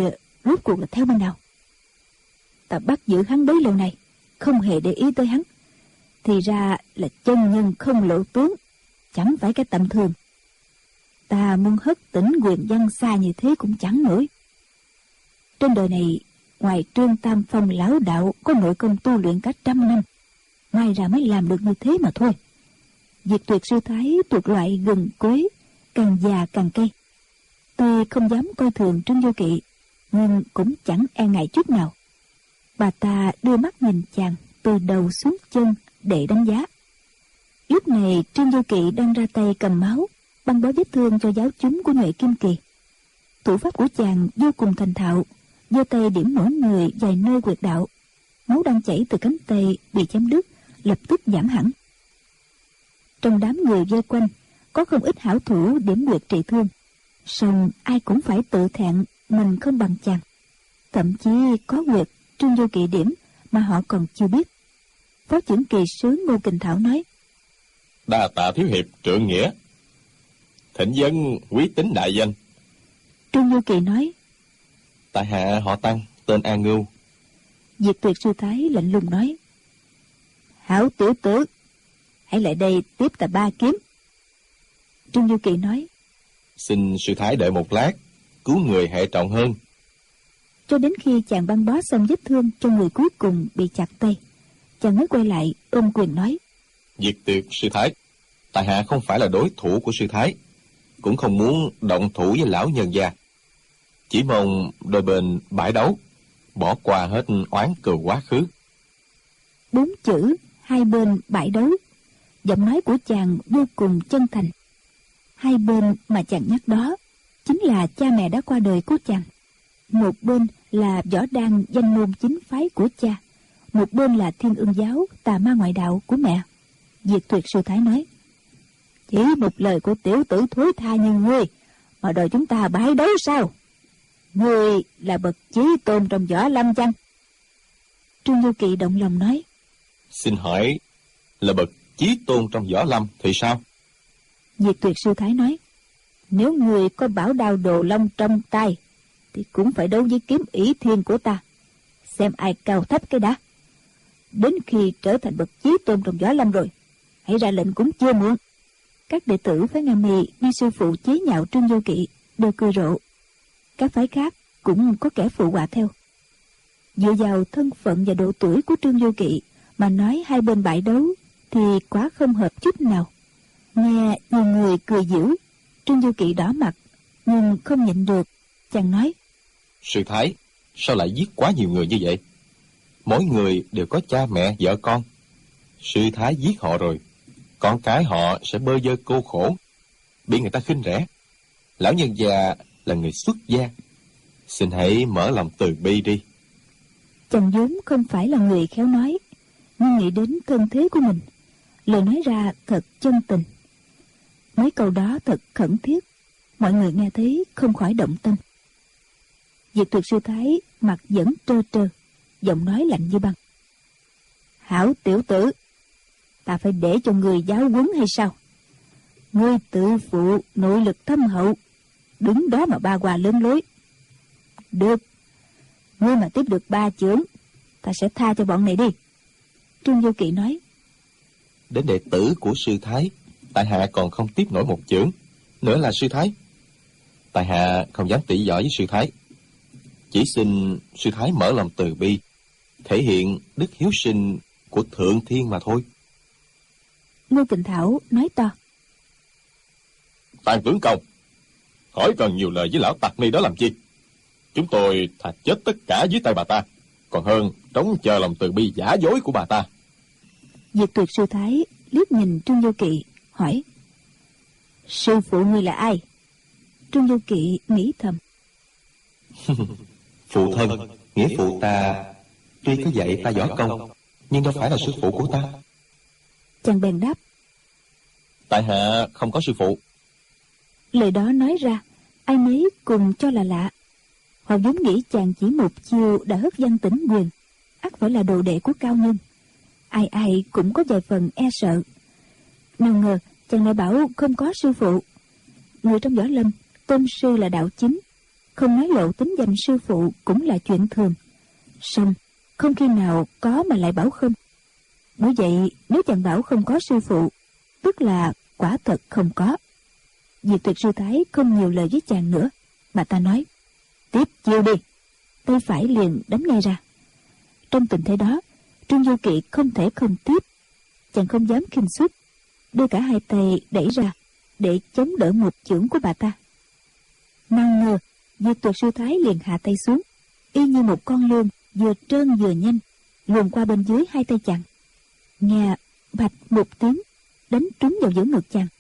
[SPEAKER 3] rốt cuộc là theo bên nào? Ta bắt giữ hắn bấy lâu này, không hề để ý tới hắn. Thì ra là chân nhân không lộ tướng, chẳng phải cái tầm thường. Ta muốn hất tỉnh Quyền Văn xa như thế cũng chẳng nổi. Trên đời này, ngoài Trương Tam Phong lão đạo có nội công tu luyện cả 100 năm, mai ra mới làm được như thế mà thôi. Diệt Tuyệt sư thái thuộc loại gừng quế, càng già càng cây. Tuy không dám coi thường Trương Vô Kỵ, nhưng cũng chẳng e ngại chút nào. Bà ta đưa mắt nhìn chàng từ đầu xuống chân để đánh giá. Lúc này Trương Vô Kỵ đang ra tay cầm máu, băng bó vết thương cho giáo chúng của Nhuệ Kim Kỳ. Thủ pháp của chàng vô cùng thành thạo, giơ tay điểm mỗi người vài nơi huyệt đạo. Máu đang chảy từ cánh tay bị chém đứt lập tức giảm hẳn. Trong đám người vây quanh có không ít hảo thủ điểm huyệt trị thương, song ai cũng phải tự thẹn mình không bằng chàng. Thậm chí có huyệt Trương Vô Kỵ điểm mà họ còn chưa biết. Phó trưởng kỳ sứ Ngô Kình Thảo nói:
[SPEAKER 2] Đa tạ thiếu hiệp trượng nghĩa, thỉnh dân quý tính đại danh.
[SPEAKER 3] Trương Vô Kỵ nói:
[SPEAKER 4] Tại hạ họ Tăng, tên An Ngưu.
[SPEAKER 3] Diệt Tuyệt sư thái lạnh lùng nói: Hảo tiểu tử, hãy lại đây tiếp ta 3 kiếm. Trương Vô Kỵ nói:
[SPEAKER 4] Xin sư thái đợi một lát, cứu người hệ trọng hơn.
[SPEAKER 3] Cho đến khi chàng băng bó xong vết thương cho người cuối cùng bị chặt tay, chàng mới quay lại ôm quyền nói:
[SPEAKER 2] Diệt Tuyệt sư thái,
[SPEAKER 4] Tại hạ không phải là đối thủ của sư thái, cũng không muốn động thủ với lão nhân gia. Chỉ mong đôi bên bãi đấu, bỏ qua hết oán cừu quá khứ.
[SPEAKER 3] 4 chữ hai bên bãi đấu, giọng nói của chàng vô cùng chân thành. Hai bên mà chàng nhắc đó chính là cha mẹ đã qua đời của chàng. Một bên là võ đan danh môn chính phái của cha, một bên là Thiên Ưng giáo tà ma ngoại đạo của mẹ. Diệt Tuyệt sư thái nói: Chỉ một lời của tiểu tử thối tha như ngươi mà đòi chúng ta bãi đấu sao? Ngươi là bậc chí tôn trong võ lâm chăng? Trương Vô Kỵ động lòng nói:
[SPEAKER 2] Xin hỏi là bậc chí tôn trong võ lâm thì sao?
[SPEAKER 3] Diệt Tuyệt sư thái nói: Nếu ngươi có bảo đao đồ long trong tay thì cũng phải đấu với kiếm ỷ thiên của ta, xem ai cao thấp cái đã. Đến khi trở thành bậc chí tôn trong võ lâm rồi, hãy ra lệnh cũng chưa muộn. Các đệ tử phái Nga Mi nghe sư phụ chế nhạo Trương Vô Kỵ đều cười rộ. Các phái khác cũng có kẻ phụ họa theo. Dựa vào thân phận và độ tuổi của Trương Vô Kỵ mà nói hai bên bãi đấu thì quá không hợp chút nào. Nghe nhiều người cười giễu, Trương Vô Kỵ đỏ mặt nhưng không nhịn được, chàng nói:
[SPEAKER 4] Sư thái, sao lại giết quá nhiều người như vậy? Mỗi người đều có cha mẹ vợ con. Sư thái giết họ rồi, con cái họ sẽ bơ vơ cô khổ, bị người ta khinh rẻ. Lão nhân già là người xuất gia, xin hãy mở lòng từ bi đi.
[SPEAKER 3] Chàng vốn không phải là người khéo nói, nhưng nghĩ đến thân thế của mình, lời nói ra thật chân tình. Mấy câu đó thật khẩn thiết, mọi người nghe thấy không khỏi động tâm. Diệt Tuyệt sư thái mặt vẫn trơ trơ, giọng nói lạnh như băng: Hảo tiểu tử, ta phải để cho người giáo huấn hay sao? Ngươi tự phụ nội lực thâm hậu, đứng đó mà ba hoa lớn lối. Được, ngươi mà tiếp được 3 chưởng, ta sẽ tha cho bọn này đi. Trương Vô Kỵ nói:
[SPEAKER 4] Đến đệ tử của sư thái, tại hạ còn không tiếp nổi 1 chưởng, nữa là sư thái. Tại hạ không dám tỉ võ với sư thái, chỉ xin sư thái mở lòng từ bi, thể hiện đức hiếu sinh của thượng thiên mà thôi.
[SPEAKER 3] Ngô Kình Thảo nói to:
[SPEAKER 2] Tàn tướng công, khỏi cần nhiều lời với lão tặc ni đó làm chi. Chúng tôi thà chết tất cả dưới tay bà ta, còn hơn trống chờ lòng từ bi giả dối của bà ta.
[SPEAKER 3] Diệt Tuyệt sư thái liếc nhìn Trương Vô Kỵ hỏi: Sư phụ ngươi là ai? Trương Vô Kỵ nghĩ thầm:
[SPEAKER 4] Phụ thân, nghĩa phụ ta tuy có dạy ta võ công, nhưng đâu phải là sư phụ của ta.
[SPEAKER 3] Chàng bèn đáp:
[SPEAKER 4] Tại hạ không có sư phụ.
[SPEAKER 3] Lời đó nói ra, ai nấy cùng cho là lạ. Họ vốn nghĩ chàng chỉ một chiêu đã hất Văn Tĩnh Quyền, ắt phải là đồ đệ của cao nhân. Ai ai cũng có vài phần e sợ. Nào ngờ chàng lại bảo không có sư phụ. Người trong võ lâm, tôn sư là đạo chính, không nói lộ tính danh sư phụ cũng là chuyện thường. Song không khi nào có mà lại bảo không. Bởi vậy nếu chàng bảo không có sư phụ, tức là quả thật không có. Diệt Tuyệt sư thái không nhiều lời với chàng nữa. Bà ta nói: tiếp chiêu đi. Tay phải liền đánh ngay ra. Trong tình thế đó, Trương Du Kỵ không thể không tiếp. Chàng không dám khinh suất, đưa cả hai tay đẩy ra để chống đỡ một chưởng của bà ta. Nào ngờ Diệt Tuyệt sư thái liền hạ tay xuống, y như một con lươn vừa trơn vừa nhanh, luồn qua bên dưới hai tay chàng. Nghe bạch một tiếng, đánh trúng vào giữa ngực chàng.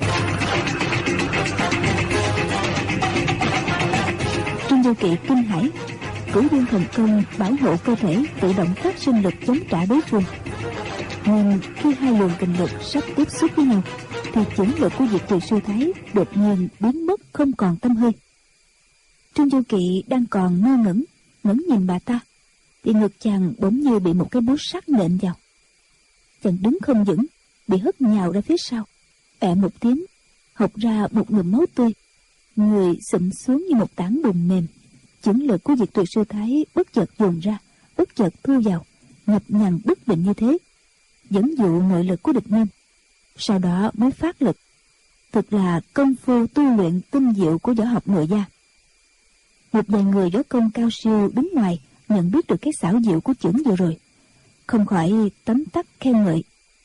[SPEAKER 3] Trương Du Kỵ kinh hãi, Cửu Dương thần công bảo hộ cơ thể tự động phát sinh lực chống trả đối phương. Nhưng khi hai luồng kình lực sắp tiếp xúc với nhau, thì chưởng lực của Diệt Tuyệt sư thái đột nhiên biến mất không còn tăm hơi. Trương Du Kỵ đang còn ngơ ngẩn nhìn bà ta, thì ngực chàng bỗng như bị một cái búa sắt nện vào. Chàng đứng không vững, bị hất nhào ra phía sau, ẹ một tiếng, hộc ra một ngụm máu tươi, người sụm xuống như một tảng bùn mềm. Chưởng lực của Diệt Tuyệt sư thái bất chợt dồn ra, bất chợt thu vào, nhập nhằn bất định như thế, dẫn dụ nội lực của địch nhân, sau đó mới phát lực. Thực là công phu tu luyện tinh diệu của võ học nội gia. Một vài người võ công cao siêu đứng ngoài nhận biết được cái xảo diệu của chưởng vừa rồi, không khỏi tấm tắc khen ngợi.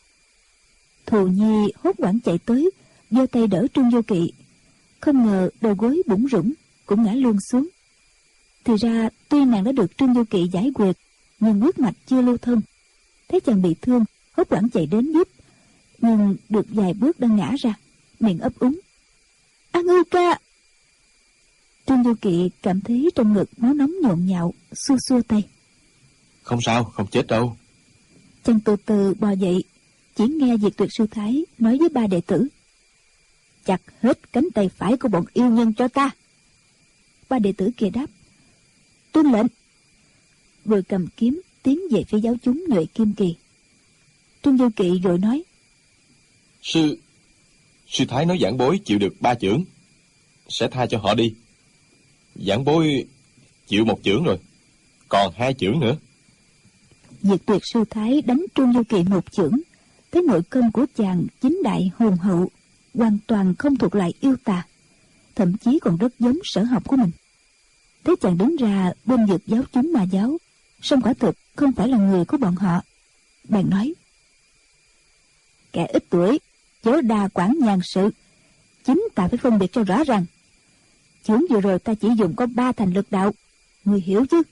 [SPEAKER 3] Thù Nhi hốt hoảng chạy tới, giơ tay đỡ Trương Du Kỵ, không ngờ đầu gối bủn rủn cũng ngã luôn xuống. Thì ra tuy nàng đã được Trương Du Kỵ giải quyết, nhưng huyết mạch chưa lưu thông. Thấy chàng bị thương, hốt hoảng chạy đến giúp, nhưng được vài bước đang ngã ra, miệng ấp úng: "A Ngưu ca!" Trương Du Kỵ cảm thấy trong ngực máu nóng nhộn nhạo, xua xua tay:
[SPEAKER 2] "Không sao, không chết đâu."
[SPEAKER 3] Chàng từ từ bò dậy, chỉ nghe Diệt Tuyệt sư thái nói với ba đệ tử: "Chặt hết cánh tay phải của bọn yêu nhân cho ta." Ba đệ tử kia đáp: "Tuân lệnh." Rồi cầm kiếm tiến về phía giáo chúng Nhuệ Kim Kỳ. Trương Du Kỵ rồi nói:
[SPEAKER 2] Sư thái nói giảng bối chịu được 3 chưởng, sẽ tha cho họ đi. Giảng bối chịu 1 chưởng rồi, còn 2 chưởng nữa.
[SPEAKER 3] Diệt Tuyệt sư thái đánh Trương Du Kỵ 1 chưởng, thấy nội công của chàng chính đại hùng hậu, hoàn toàn không thuộc lại yêu tà, thậm chí còn rất giống sở học của mình. Thấy chàng đứng ra bên vực giáo chúng Ma giáo, song quả thực không phải là người của bọn họ, bèn nói: "Kẻ ít tuổi chớ đa quản nhàn sự, chính ta phải phân biệt cho rõ ràng. Chưởng vừa rồi ta chỉ dùng có 3 thành lực đạo, người hiểu chứ?"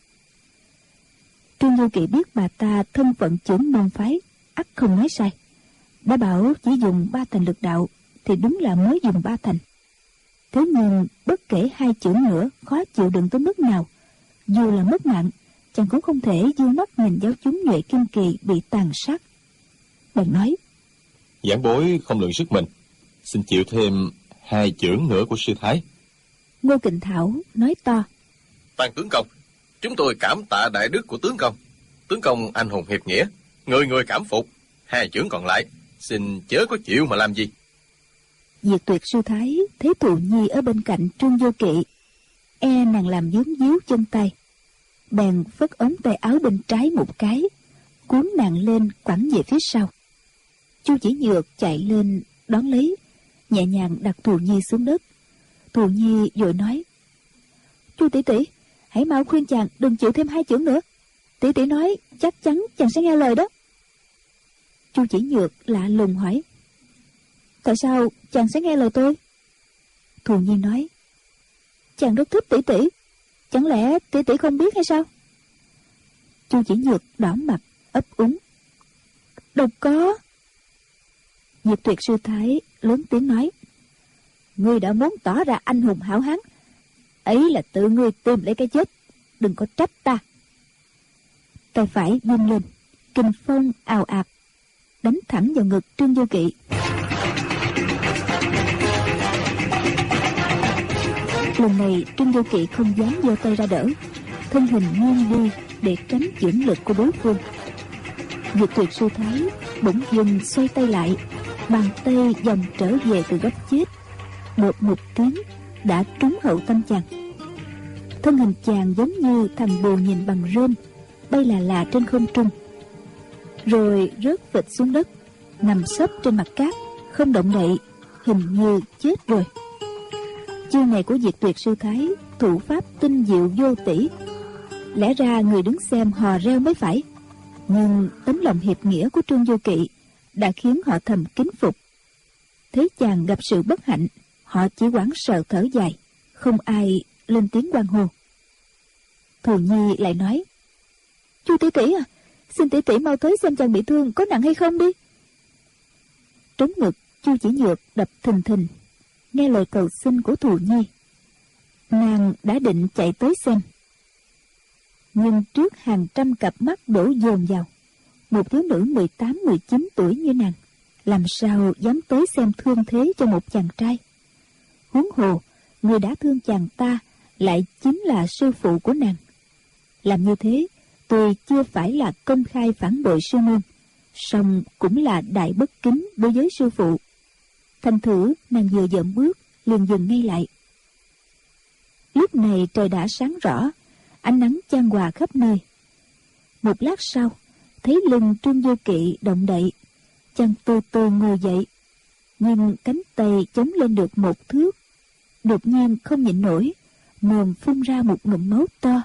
[SPEAKER 3] Trương Du Kỵ biết bà ta thân phận chưởng môn phái, ắt không nói sai. Đã bảo chỉ dùng 3 thành lực đạo thì đúng là mới dùng 3 thành. Thế nhưng bất kể 2 chưởng nữa khó chịu đựng tới mức nào, dù là mất mạng, chàng cũng không thể dương mắt nhìn giáo chúng Nhuệ Kim Kỳ bị tàn sát. Bèn nói:
[SPEAKER 2] "Giảng bối không lượng sức mình, xin chịu thêm 2 chưởng nữa của sư thái."
[SPEAKER 3] Ngô Kình Thảo nói to:
[SPEAKER 4] "Phan tướng công, chúng tôi cảm tạ đại đức của tướng công. Tướng công anh hùng hiệp nghĩa, người người cảm phục. 2 chưởng còn lại, xin chớ có chịu mà làm gì."
[SPEAKER 3] Diệt Tuyệt sư thái thấy Thù Nhi ở bên cạnh Trương Du Kỵ, e nàng làm vướng víu chân tay, bèn phất ống tay áo bên trái một cái, cuốn nàng lên quẳng về phía sau. Chu Chỉ Nhược chạy lên đón lấy, nhẹ nhàng đặt Thù Nhi xuống đất. Thù Nhi vội nói: "Chu tỷ tỷ, hãy mau khuyên chàng đừng chịu thêm 2 chưởng nữa. Tỷ tỷ nói chắc chắn chàng sẽ nghe lời đó." Chu Chỉ Nhược lạ lùng hỏi: "Tại sao chàng sẽ nghe lời tôi?" Thù Nhi nói: "Chàng rất thích tỷ tỷ, chẳng lẽ tỷ tỷ không biết hay sao?" Chu Chỉ Nhược đỏ mặt ấp úng: "Đâu có." Diệt Tuyệt sư thái lớn tiếng nói: "Ngươi đã muốn tỏ ra anh hùng hảo hán, ấy là tự ngươi tìm lấy cái chết, đừng có trách ta." Tay phải vung lên, kình phong ào ạt đánh thẳng vào ngực Trương Du Kỵ. Lần này Trương Du Kỵ không dám giơ tay ra đỡ, thân hình nghiêng đi để tránh chưởng lực của đối phương. Diệt Tuyệt sư thái bỗng dưng xoay tay lại, bàn tay vòng trở về từ góc chết, đột một tiếng đã trúng hậu tâm chàng. Thân hình chàng giống như thằng bồ nhìn bằng rơm, bay là trên không trung, rồi rớt phịch xuống đất, nằm sấp trên mặt cát, không động đậy, hình như chết rồi. Chiêu này của Diệt Tuyệt sư thái thủ pháp tinh diệu vô tỷ, lẽ ra người đứng xem hò reo mới phải, nhưng tấm lòng hiệp nghĩa của Trương Vô Kỵ đã khiến họ thầm kính phục. Thấy chàng gặp sự bất hạnh, họ chỉ hoảng sợ thở dài, không ai lên tiếng hoan hô. Thù Nhi lại nói: Chu tỷ tỷ à, xin tỷ tỷ mau tới xem chàng bị thương có nặng hay không đi. Trống ngực Chu Chỉ Nhược đập thình thình, nghe lời cầu xin của Thù Nhi. Nàng đã định chạy tới xem, nhưng trước hàng trăm cặp mắt đổ dồn vào, một thiếu nữ 18-19 tuổi như nàng làm sao dám tới xem thương thế cho một chàng trai. Huống hồ người đã thương chàng ta lại chính là sư phụ của nàng. Làm như thế tuy chưa phải là công khai phản bội sư môn, song cũng là đại bất kính đối với sư phụ. Thành thử nàng vừa dậm bước liền dừng ngay lại. Lúc này trời đã sáng rõ, ánh nắng chan hòa khắp nơi. Một lát sau, thấy lưng Trương Vô Kỵ động đậy, chàng từ từ ngồi dậy, nhưng cánh tay chống lên được một thước, đột nhiên không nhịn nổi, mồm phun ra một ngụm máu to,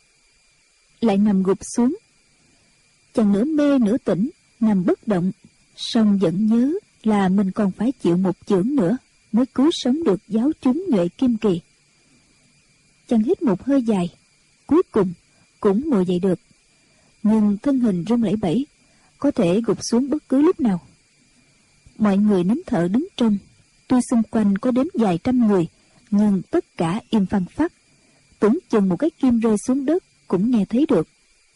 [SPEAKER 3] lại nằm gục xuống. Chàng nửa mê nửa tỉnh, nằm bất động, song vẫn nhớ là mình còn phải chịu một chưởng nữa mới cứu sống được giáo chúng Nhuệ Kim Kỳ. Chàng hít một hơi dài, cuối cùng cũng ngồi dậy được, nhưng thân hình run lẩy bẩy, có thể gục xuống bất cứ lúc nào. Mọi người nín thở đứng trông, tuy xung quanh có đến vài trăm người, nhưng tất cả im phăng phắc, tưởng chừng một cái kim rơi xuống đất cũng nghe thấy được.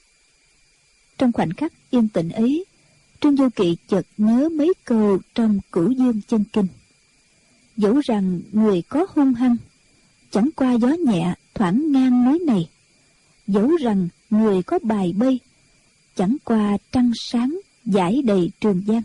[SPEAKER 3] Trong khoảnh khắc yên tĩnh ấy, Trương Vô Kỵ chợt nhớ mấy câu trong Cửu Dương Chân Kinh: dẫu rằng người có hung hăng, chẳng qua gió nhẹ thoảng ngang núi này. Dẫu rằng người có bài bay, chẳng qua trăng sáng dải đầy Trường Giang.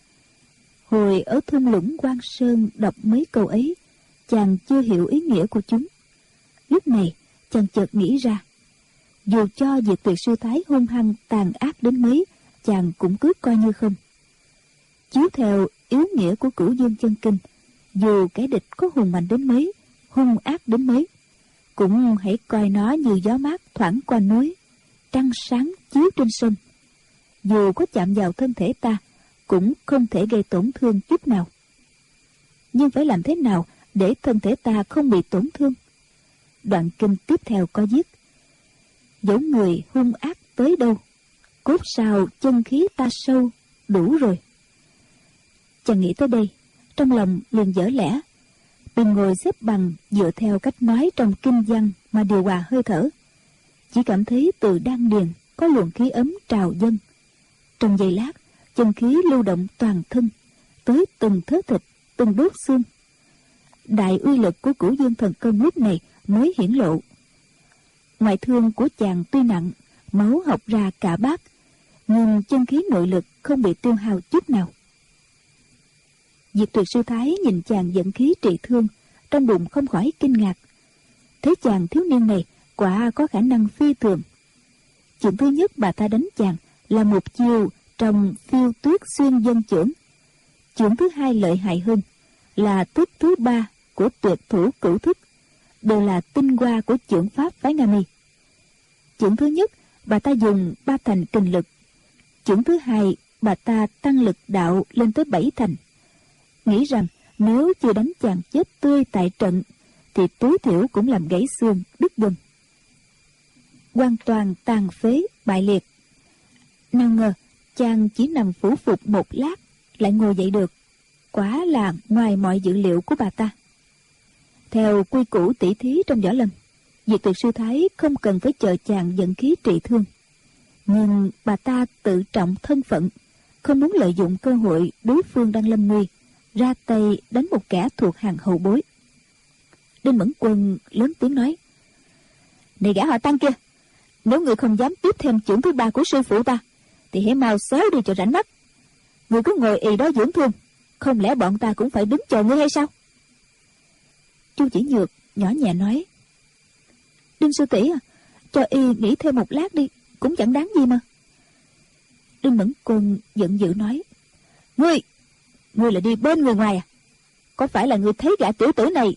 [SPEAKER 3] Hồi ở thung lũng Quan Sơn đọc mấy câu ấy, chàng chưa hiểu ý nghĩa của chúng. Lúc này chàng chợt nghĩ ra, dù cho Diệt Tuyệt sư thái hung hăng tàn ác đến mấy, chàng cũng cứ coi như không. Chiếu theo yếu nghĩa của Cửu Dương Chân Kinh, dù kẻ địch có hùng mạnh đến mấy, hung ác đến mấy, cũng hãy coi nó như gió mát thoảng qua núi, trăng sáng chiếu trên sông. Dù có chạm vào thân thể ta, cũng không thể gây tổn thương chút nào. Nhưng phải làm thế nào để thân thể ta không bị tổn thương? Đoạn kinh tiếp theo có viết: dẫu người hung ác tới đâu, cốt sao chân khí ta sâu, đủ rồi. Chàng nghĩ tới đây, trong lòng liền dở lẽ, bèn ngồi xếp bằng dựa theo cách nói trong kinh văn mà điều hòa hơi thở. Chỉ cảm thấy từ đan điền có luồng khí ấm trào dâng. Trong giây lát, chân khí lưu động toàn thân, tới từng thớ thịt, từng đốt xương. Đại uy lực của Cửu Dương Thần Công lúc này mới hiển lộ. Ngoại thương của chàng tuy nặng, máu học ra cả bát, nhưng chân khí nội lực không bị tiêu hao chút nào. Diệt Tuyệt sư thái nhìn chàng dẫn khí trị thương, trong bụng không khỏi kinh ngạc. Thấy chàng thiếu niên này quả có khả năng phi thường. Chuyện thứ nhất bà ta đánh chàng là một chiêu trong Phiêu Tuyết Xuyên Dân Chưởng. Chưởng thứ hai lợi hại hơn là thức thứ ba của Tuyệt Thủ Cửu Thức, đều là tinh hoa của chưởng pháp phái Nga Mi. Chưởng thứ nhất bà ta dùng 3 thành kình lực, chưởng thứ hai bà ta tăng lực đạo lên tới 7 thành. Nghĩ rằng nếu chưa đánh chàng chết tươi tại trận, thì tối thiểu cũng làm gãy xương đứt gân, hoàn toàn tàn phế bại liệt. Nào ngờ chàng chỉ nằm phủ phục một lát lại ngồi dậy được, quả là ngoài mọi dự liệu của bà ta. Theo quy củ tỷ thí trong võ lâm, Diệt Tuyệt sư thái không cần phải chờ chàng dẫn khí trị thương, nhưng bà ta tự trọng thân phận, không muốn lợi dụng cơ hội đối phương đang lâm nguy ra tay đánh một kẻ thuộc hàng hậu bối. Đinh Mẫn Quân lớn tiếng nói: này gã họ Tăng kia, nếu người không dám tiếp thêm chưởng thứ ba của sư phụ ta, thì hãy mau xéo đi cho rảnh mắt. Người cứ ngồi ì đó dưỡng thương, không lẽ bọn ta cũng phải đứng chờ ngươi hay sao? Chu Chỉ Nhược nhỏ nhẹ nói: Đinh sư tỷ à, cho y nghỉ thêm một lát đi, cũng chẳng đáng gì mà. Đinh Mẫn Quân giận dữ nói: Ngươi là đi bên người ngoài à? Có phải là ngươi thấy gã tiểu tử này?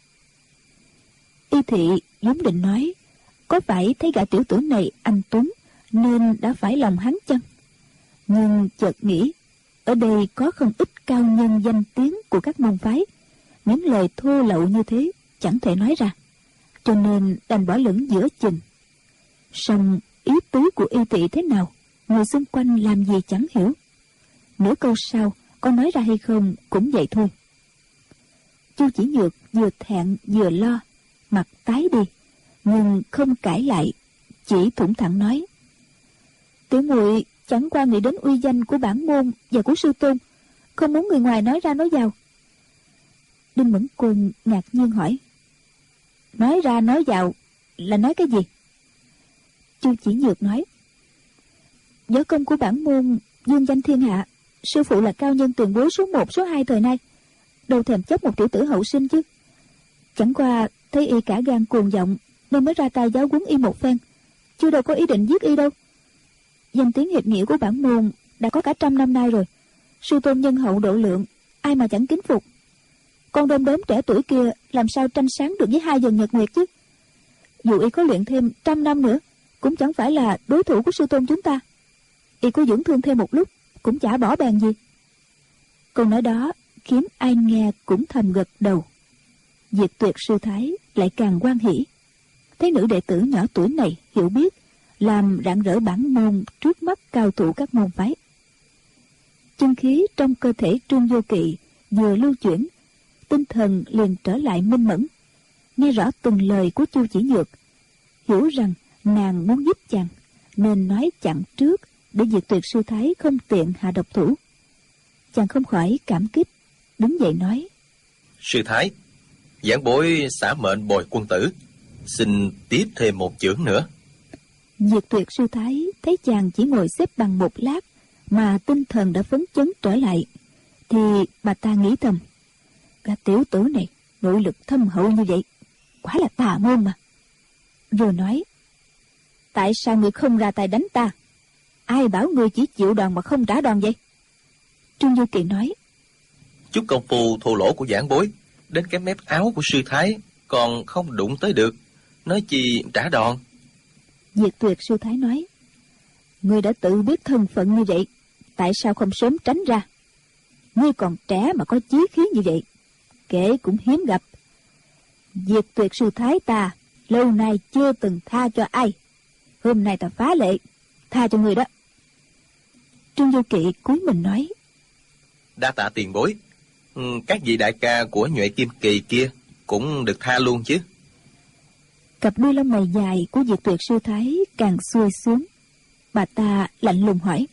[SPEAKER 3] Y Thị vốn định nói: có phải thấy gã tiểu tử này anh tuấn nên đã phải lòng hắn chăng? Nhưng chợt nghĩ, ở đây có không ít cao nhân danh tiếng của các môn phái, những lời thô lậu như thế chẳng thể nói ra, cho nên đành bỏ lửng giữa chừng. Song ý tứ của Y Thị thế nào, người xung quanh làm gì chẳng hiểu. Nửa câu sau có nói ra hay không cũng vậy thôi. Chu Chỉ Nhược vừa thẹn vừa lo, mặt tái đi, nhưng không cãi lại, chỉ thủng thẳng nói: tiểu muội chẳng qua nghĩ đến uy danh của bản môn và của sư tôn, không muốn người ngoài nói ra nói vào. Đinh Mẫn Quân ngạc nhiên hỏi: nói ra nói vào là nói cái gì? Chu Chỉ Nhược nói: võ công của bản môn dương danh thiên hạ, sư phụ là cao nhân tiền bối số 1 số 2 thời nay, đâu thèm chấp một tiểu tử hậu sinh chứ. Chẳng qua thấy y cả gan cuồng vọng nên mới ra tay giáo huấn y một phen, chưa đâu có ý định giết y đâu. Danh tiếng hiệp nghĩa của bản môn đã có cả 100 năm nay rồi, sư tôn nhân hậu độ lượng, ai mà chẳng kính phục. Con đom đóm trẻ tuổi kia làm sao tranh sáng được với 2 dần nhật nguyệt chứ? Dù y có luyện thêm 100 năm nữa cũng chẳng phải là đối thủ của sư tôn chúng ta. Y có dưỡng thương thêm một lúc cũng chả bỏ bèn gì. Câu nói đó khiến ai nghe cũng thầm gật đầu. Diệt Tuyệt sư thái lại càng hoan hỉ, thấy nữ đệ tử nhỏ tuổi này hiểu biết, làm rạng rỡ bản môn trước mắt cao thủ các môn phái. Chân khí trong cơ thể Trương Vô Kỵ vừa lưu chuyển, tinh thần liền trở lại minh mẫn, nghe rõ từng lời của Chu Chỉ Nhược, hiểu rằng nàng muốn giúp chàng nên nói chặn trước để Diệt Tuyệt sư thái không tiện hạ độc thủ. Chàng không khỏi cảm kích, đứng dậy nói:
[SPEAKER 4] sư thái, giảng bối xả mệnh bồi quân tử, xin tiếp thêm một chưởng nữa.
[SPEAKER 3] Diệt Tuyệt sư thái thấy chàng chỉ ngồi xếp bằng một lát mà tinh thần đã phấn chấn trở lại, thì bà ta nghĩ thầm: cả tiểu tử này nội lực thâm hậu như vậy, quả là tà môn mà. Rồi nói: tại sao ngươi không ra tay đánh ta? Ai bảo ngươi chỉ chịu đòn mà không trả đòn vậy? Trương Du Kỳ nói:
[SPEAKER 4] chút công phu thô lỗ của giảng bối, đến cái mép áo của sư thái còn không đụng tới được, nói chi trả đòn.
[SPEAKER 3] Diệt Tuyệt sư thái nói: ngươi đã tự biết thân phận như vậy, tại sao không sớm tránh ra? Ngươi còn trẻ mà có chí khí như vậy, kể cũng hiếm gặp. Diệt Tuyệt sư thái ta lâu nay chưa từng tha cho ai, hôm nay ta phá lệ tha cho ngươi đó. Trương Vô Kỵ cúi mình nói:
[SPEAKER 4] đa tạ tiền bối. Các vị đại ca của Nhuệ Kim Kỳ kia cũng được tha luôn chứ?
[SPEAKER 3] Cặp đuôi lông mày dài của Diệt Tuyệt sư thái càng xuôi xuống. Bà ta lạnh lùng hỏi: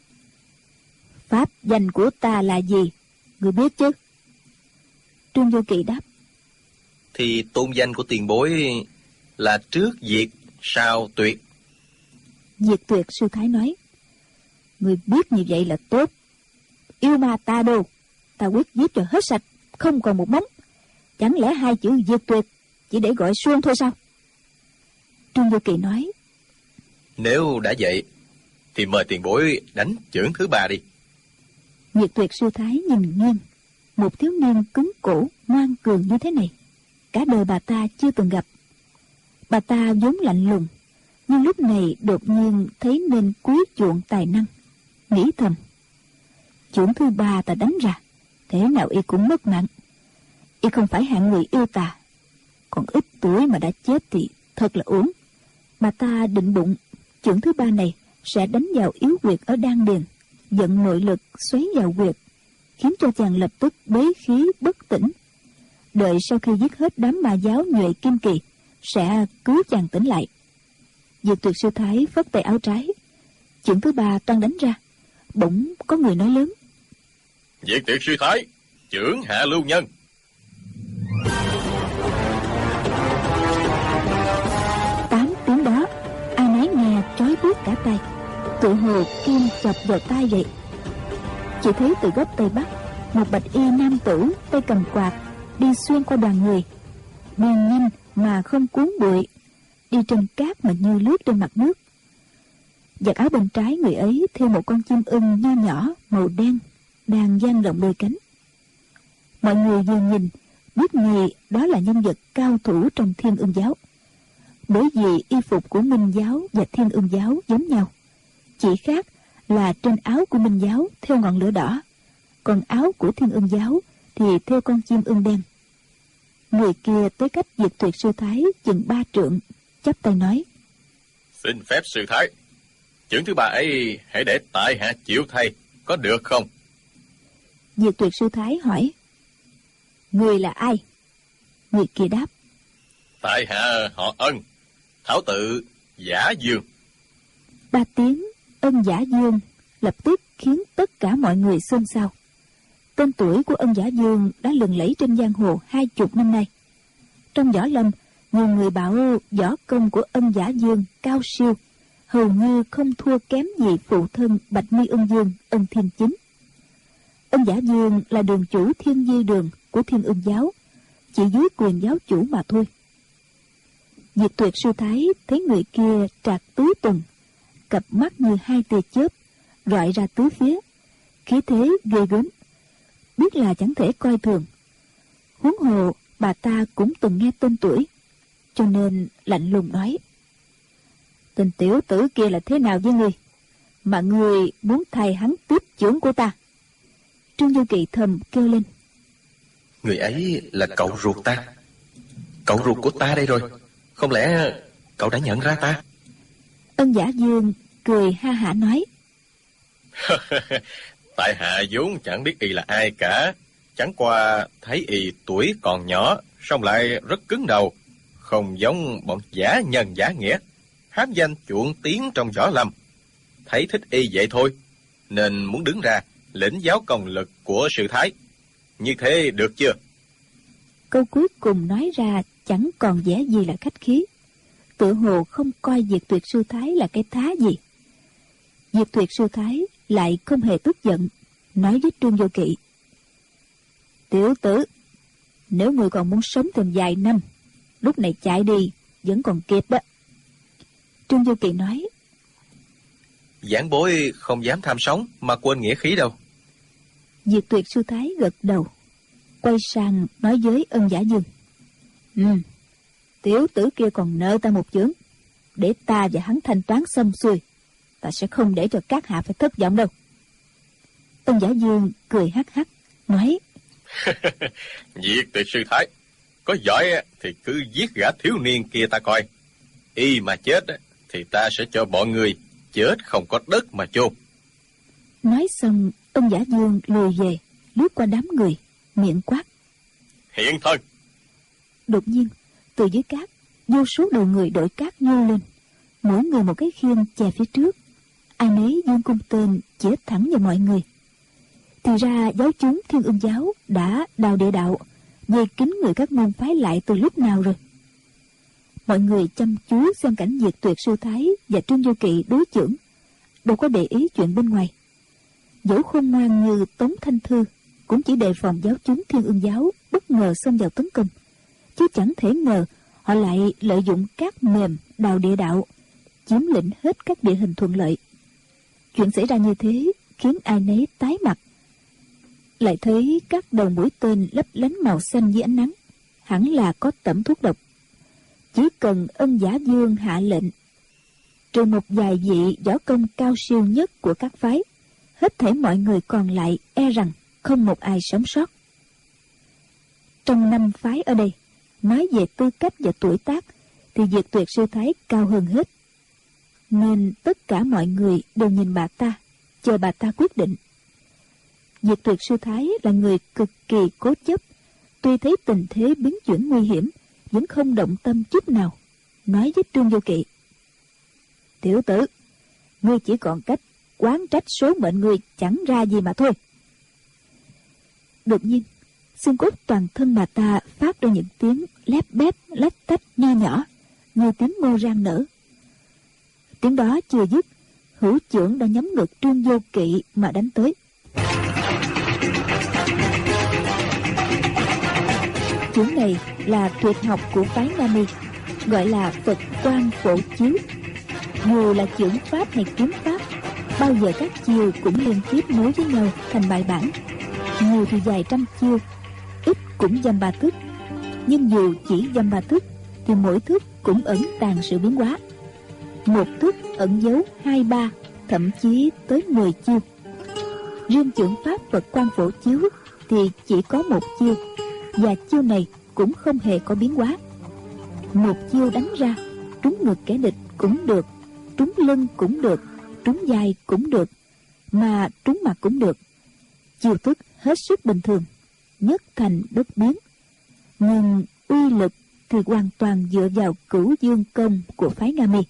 [SPEAKER 3] pháp danh của ta là gì, ngươi biết chứ? Trương Vô Kỵ đáp:
[SPEAKER 4] thì tôn danh của tiền bối là trước diệt sau tuyệt.
[SPEAKER 3] Diệt Tuyệt sư thái nói: ngươi biết như vậy là tốt. Yêu ma ta đồ, ta quyết giết cho hết sạch, không còn một mống. Chẳng lẽ 2 chữ Diệt Tuyệt chỉ để gọi suông thôi sao? Trương Vô Kỵ nói:
[SPEAKER 4] nếu đã vậy thì mời tiền bối đánh chưởng thứ 3 đi.
[SPEAKER 3] Diệt Tuyệt sư thái nhìn nghiêng, một thiếu niên cứng cổ ngoan cường như thế này, cả đời bà ta chưa từng gặp. Bà ta vốn lạnh lùng, nhưng lúc này đột nhiên thấy nên quý chuộng tài năng, nghĩ thầm: chưởng thứ 3 ta đánh ra, thế nào y cũng mất mạng. Y không phải hạng người yêu tà, còn ít tuổi mà đã chết thì thật là uổng. Bà ta định bụng chưởng thứ 3 này sẽ đánh vào yếu huyệt ở đan điền, dẫn nội lực xoáy vào huyệt, khiến cho chàng lập tức bế khí bất tỉnh. Đợi sau khi giết hết đám ma giáo Nhuệ Kim Kỳ sẽ cứu chàng tỉnh lại. Diệt Tuyệt sư thái phất tay áo trái, chưởng thứ 3 toan đánh ra, bỗng có người nói lớn:
[SPEAKER 2] Diệt Tuyệt sư thái, chưởng hạ lưu nhân.
[SPEAKER 3] Tám tiếng đó, ai nấy nghe chói buốt cả tay, tựa hồ kim chọc vào tai vậy. Chỉ thấy từ góc tây bắc, một bạch y nam tử tay cầm quạt đi xuyên qua đoàn người, đi nhanh mà không cuốn bụi, đi trên cát mà như lướt trên mặt nước. Vạt áo bên trái người ấy theo một con chim ưng nho nhỏ màu đen đang dang rộng đôi cánh. Mọi người vừa nhìn biết ngay đó là nhân vật cao thủ trong Thiên Ưng giáo, bởi vì y phục của Minh giáo và Thiên Ưng giáo giống nhau, chỉ khác là trên áo của Minh giáo theo ngọn lửa đỏ, còn áo của Thiên Ưng giáo thì theo con chim ưng đen. Người kia tới cách Diệt Tuyệt sư thái chừng 3 trượng, chắp tay nói:
[SPEAKER 2] Xin phép sư thái, chưởng thứ ba ấy hãy để tại hạ chịu thay, có được không?
[SPEAKER 3] Diệt Tuyệt sư thái hỏi: Người là ai? Người kia đáp:
[SPEAKER 2] Tại hạ họ Ân, thảo tự Giả Dương.
[SPEAKER 3] 3 tiếng Ân Giả Dương lập tức khiến tất cả mọi người xôn xao. Tên tuổi của Ân Giả Dương đã lừng lẫy trên giang hồ 20 năm nay. Trong võ lâm, nhiều người bảo võ công của Ân Giả Dương cao siêu, hầu như không thua kém gì phụ thân Bạch Mi Ưng Dương Ân Thiên Chính. Ân Giả Dương là đường chủ Thiên Di Đường của Thiên Ưng giáo, chỉ dưới quyền giáo chủ mà thôi. Diệt Tuyệt sư thái thấy người kia trạc tứ tuần, cặp mắt như 2 tia chớp rọi ra tứ phía, khí thế ghê gớm, biết là chẳng thể coi thường. Huống hồ bà ta cũng từng nghe tên tuổi, cho nên lạnh lùng nói: Tên tiểu tử kia là thế nào với ngươi mà ngươi muốn thay hắn tiếp chưởng của ta? Trương Du Kỵ thầm kêu lên:
[SPEAKER 4] Người ấy là cậu ruột ta. Cậu ruột của ta đây rồi. Không lẽ cậu đã nhận ra ta?
[SPEAKER 3] Ân Giả Dương cười ha hả nói:
[SPEAKER 2] Tại hạ vốn chẳng biết y là ai cả, chẳng qua thấy y tuổi còn nhỏ, song lại rất cứng đầu, không giống bọn giả nhân giả nghĩa, hám danh chuộng tiếng trong võ lâm. Thấy thích y vậy thôi, nên muốn đứng ra lĩnh giáo công lực của sư thái. Như thế được chưa?
[SPEAKER 3] Câu cuối cùng nói ra chẳng còn vẻ gì là khách khí, tựa hồ không coi Diệt Tuyệt sư thái là cái thá gì. Diệt Tuyệt sư thái lại không hề tức giận, nói với Trương Vô Kỵ: Tiểu tử, nếu người còn muốn sống thêm vài năm, lúc này chạy đi vẫn còn kịp đó. Trương Vô Kỵ nói:
[SPEAKER 4] Giảng bối không dám tham sống mà quên nghĩa khí đâu.
[SPEAKER 3] Diệt Tuyệt sư thái gật đầu, quay sang nói với Ân Giả Dương: Tiểu tử kia còn nợ ta một chưởng, để ta và hắn thanh toán xong xuôi, ta sẽ không để cho các hạ phải thất vọng đâu. Ân Giả Dương cười hắc hắc nói:
[SPEAKER 2] Diệt Tuyệt sư thái, có giỏi thì cứ giết gã thiếu niên kia ta coi. Y mà chết thì ta sẽ cho bọn người chết không có đất mà chôn.
[SPEAKER 3] Nói xong, Ân Giả Dương lùi về, lướt qua đám người, miệng quát:
[SPEAKER 2] Hiện thân!
[SPEAKER 3] Đột nhiên, từ dưới cát, vô số đầu người đội cát nhô lên, mỗi người một cái khiên chè phía trước, ai nấy dương cung tên chĩa thẳng vào mọi người. Thì ra giáo chúng Thiên Ưng giáo đã đào địa đạo, vây kín người các môn phái lại từ lúc nào rồi. Mọi người chăm chú xem cảnh Diệt Tuyệt sư thái và Trương Vô Kỵ đối chưởng, đâu có để ý chuyện bên ngoài. Dẫu khôn ngoan như Tống Thanh Thư cũng chỉ đề phòng giáo chúng Thiên Ưng giáo bất ngờ xông vào tấn công, chứ chẳng thể ngờ họ lại lợi dụng cát mềm đào địa đạo, chiếm lĩnh hết các địa hình thuận lợi. Chuyện xảy ra như thế khiến ai nấy tái mặt. Lại thấy các đầu mũi tên lấp lánh màu xanh dưới ánh nắng, hẳn là có tẩm thuốc độc. Chỉ cần Ân Giả Dương hạ lệnh, trừ một vài vị võ công cao siêu nhất của các phái, hết thảy mọi người còn lại e rằng không một ai sống sót. Trong 5 phái ở đây, nói về tư cách và tuổi tác thì Diệt Tuyệt sư thái cao hơn hết, nên tất cả mọi người đều nhìn bà ta, chờ bà ta quyết định. Diệt Tuyệt sư thái là người cực kỳ cố chấp, tuy thấy tình thế biến chuyển nguy hiểm vẫn không động tâm chút nào, nói với Trương Vô Kỵ: Tiểu tử, ngươi chỉ còn cách oán trách số mệnh ngươi chẳng ra gì mà thôi. Đột nhiên, xương cốt toàn thân bà ta phát ra những tiếng lép bép lách tách nho nhỏ, như tiếng ngô rang nở. Tiếng đó chưa dứt, hữu chưởng đã nhắm ngực Trương Vô Kỵ mà đánh tới. Chưởng này là tuyệt học của phái Nam Mi, gọi là Phật Quang Phổ Chiếu. Dù là chưởng pháp hay kiếm pháp, bao giờ các chiêu cũng liên tiếp nối với nhau thành bài bản. Nhiều thì dài trăm chiêu, ít cũng dăm ba thức. Nhưng dù chỉ dăm ba thức thì mỗi thức cũng ẩn tàng sự biến hóa. Một thức ẩn giấu 2, 3, thậm chí tới 10 chiêu. Riêng chưởng pháp Phật Quang Phổ Chiếu thì chỉ có một chiêu, và chiêu này cũng không hề có biến hóa. Một chiêu đánh ra, trúng ngực kẻ địch cũng được, trúng lưng cũng được, trúng vai cũng được, mà trúng mặt cũng được. Chiêu thức hết sức bình thường, nhất thành bất biến. Nhưng uy lực thì hoàn toàn dựa vào Cửu Dương Công của phái Nga Mi.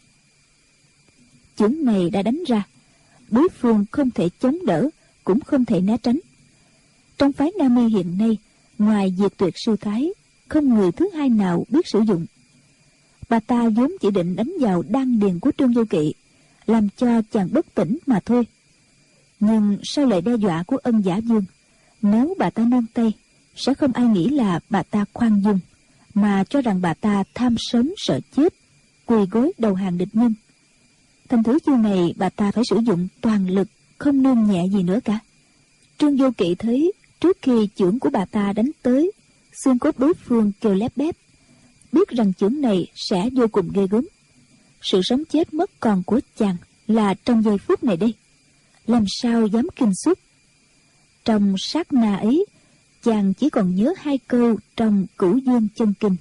[SPEAKER 3] Chưởng này đã đánh ra, đối phương không thể chống đỡ, cũng không thể né tránh. Trong phái Nga Mi hiện nay, ngoài Diệt Tuyệt Sư Thái, không người thứ hai nào biết sử dụng. Bà ta vốn chỉ định đánh vào đan điền của Trương Vô Kỵ, làm cho chàng bất tỉnh mà thôi. Nhưng sau lời đe dọa của Ân Giả Vương, nếu bà ta nương tay, sẽ không ai nghĩ là bà ta khoan dung, mà cho rằng bà ta tham sống sợ chết, quỳ gối đầu hàng địch nhân. Thành thử chiêu này bà ta phải sử dụng toàn lực, không nương nhẹ gì nữa cả. Trương Vô Kỵ thấy trước khi chưởng của bà ta đánh tới, xương cốt đối phương kêu lép bép, biết rằng chưởng này sẽ vô cùng ghê gớm. Sự sống chết mất còn của chàng là trong giây phút này đây, làm sao dám kinh xuất. Trong sát na ấy, chàng chỉ còn nhớ 2 câu trong Cửu Dương Chân Kinh: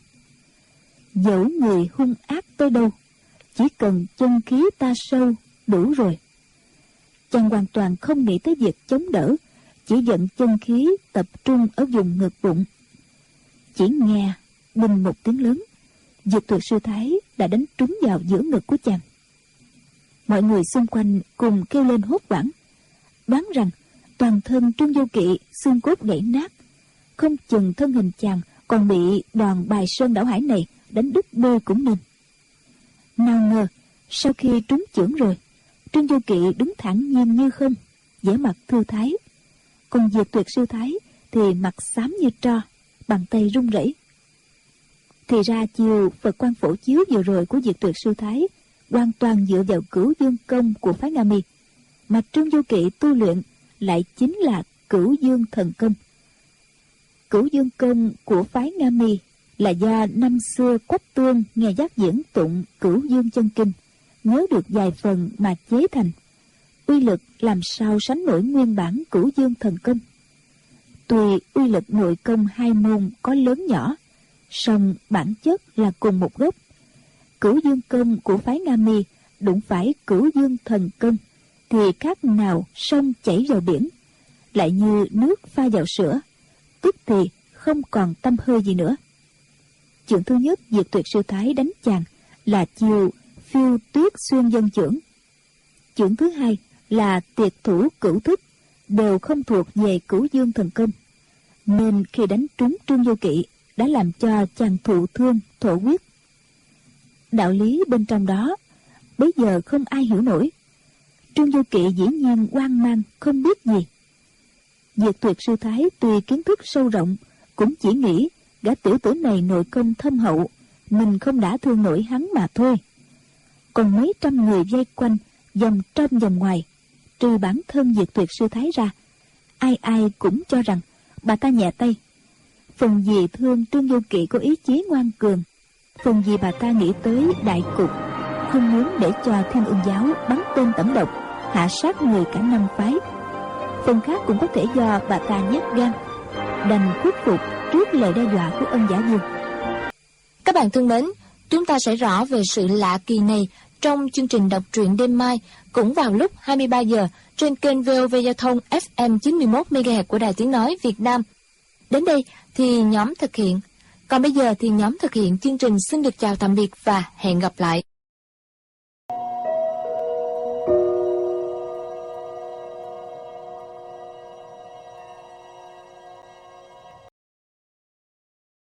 [SPEAKER 3] dẫu người hung ác tới đâu, chỉ cần chân khí ta sâu đủ rồi. Chàng hoàn toàn không nghĩ tới việc chống đỡ, chỉ dẫn chân khí tập trung ở vùng ngực bụng. Chỉ nghe đinh một tiếng lớn, Diệt Tuyệt Sư Thái đã đánh trúng vào giữa ngực của chàng. Mọi người xung quanh cùng kêu lên hốt hoảng, đoán rằng toàn thân Trương Vô Kỵ xương cốt gãy nát, không chừng thân hình chàng còn bị đòn bài sơn đảo hải này đánh đứt đôi cũng nên. Nào ngờ sau khi trúng chưởng rồi, Trương Vô Kỵ đứng thẳng nhiên như không, vẻ mặt thư thái. Còn Diệt Tuyệt Sư Thái thì mặt xám như tro, bàn tay run rẩy. Thì ra chiều Phật Quang Phổ Chiếu vừa rồi của Diệt Tuyệt Sư Thái hoàn toàn dựa vào Cửu Dương Công của phái Nga Mi, mà Trương Vô Kỵ tu luyện lại chính là Cửu Dương Thần Công. Cửu Dương Công của phái Nga Mi là do năm xưa Quách Tương nghe giác diễn tụng Cửu Dương Chân Kinh, nhớ được vài phần mà chế thành. Uy lực làm sao sánh nổi nguyên bản Cửu Dương Thần Công. Tuy uy lực nội công hai môn có lớn nhỏ, song bản chất là cùng một gốc. Cửu Dương Công của phái Nga Mi đụng phải Cửu Dương Thần Công thì khác nào sông chảy vào biển, lại như nước pha vào sữa, tức thì không còn tăm hơi gì nữa. Chưởng thứ nhất Diệt Tuyệt Sư Thái đánh chàng là chiêu Phiêu Tuyết Xuyên Dân chưởng. Chưởng thứ hai là Tiệt Thủ Cửu Thức, đều không thuộc về Cửu Dương Thần Công, nên khi đánh trúng Trương Vô Kỵ đã làm cho chàng thụ thương thổ huyết. Đạo lý bên trong đó bây giờ không ai hiểu nổi. Trương Vô Kỵ dĩ nhiên hoang mang không biết gì. Diệt Tuyệt Sư Thái tuy kiến thức sâu rộng, cũng chỉ nghĩ gã tiểu tử này nội công thâm hậu, mình không đã thương nổi hắn mà thôi. Còn mấy trăm người vây quanh, vòng trong vòng ngoài, trừ bản thân Diệt Tuyệt Sư Thái ra, ai ai cũng cho rằng bà ta nhẹ tay. Phần gì thương Trương Vô Kỵ có ý chí ngoan cường, phần gì bà ta nghĩ tới đại cục, không muốn để cho Thiên Ưng Giáo bắn tên tẩm độc, hạ sát người cả năm phái. Phần khác cũng có thể do bà ta nhát gan, đành khuất phục trước lời đe dọa của Ân Giả Vương.
[SPEAKER 1] Các bạn thân mến, chúng ta sẽ rõ về sự lạ kỳ này trong chương trình đọc truyện đêm mai, cũng vào lúc 23 giờ trên kênh VOV Giao thông FM 91 MHz của Đài Tiếng nói Việt Nam. Đến đây thì nhóm thực hiện. Còn bây giờ thì nhóm thực hiện chương trình xin được chào tạm biệt và hẹn gặp lại.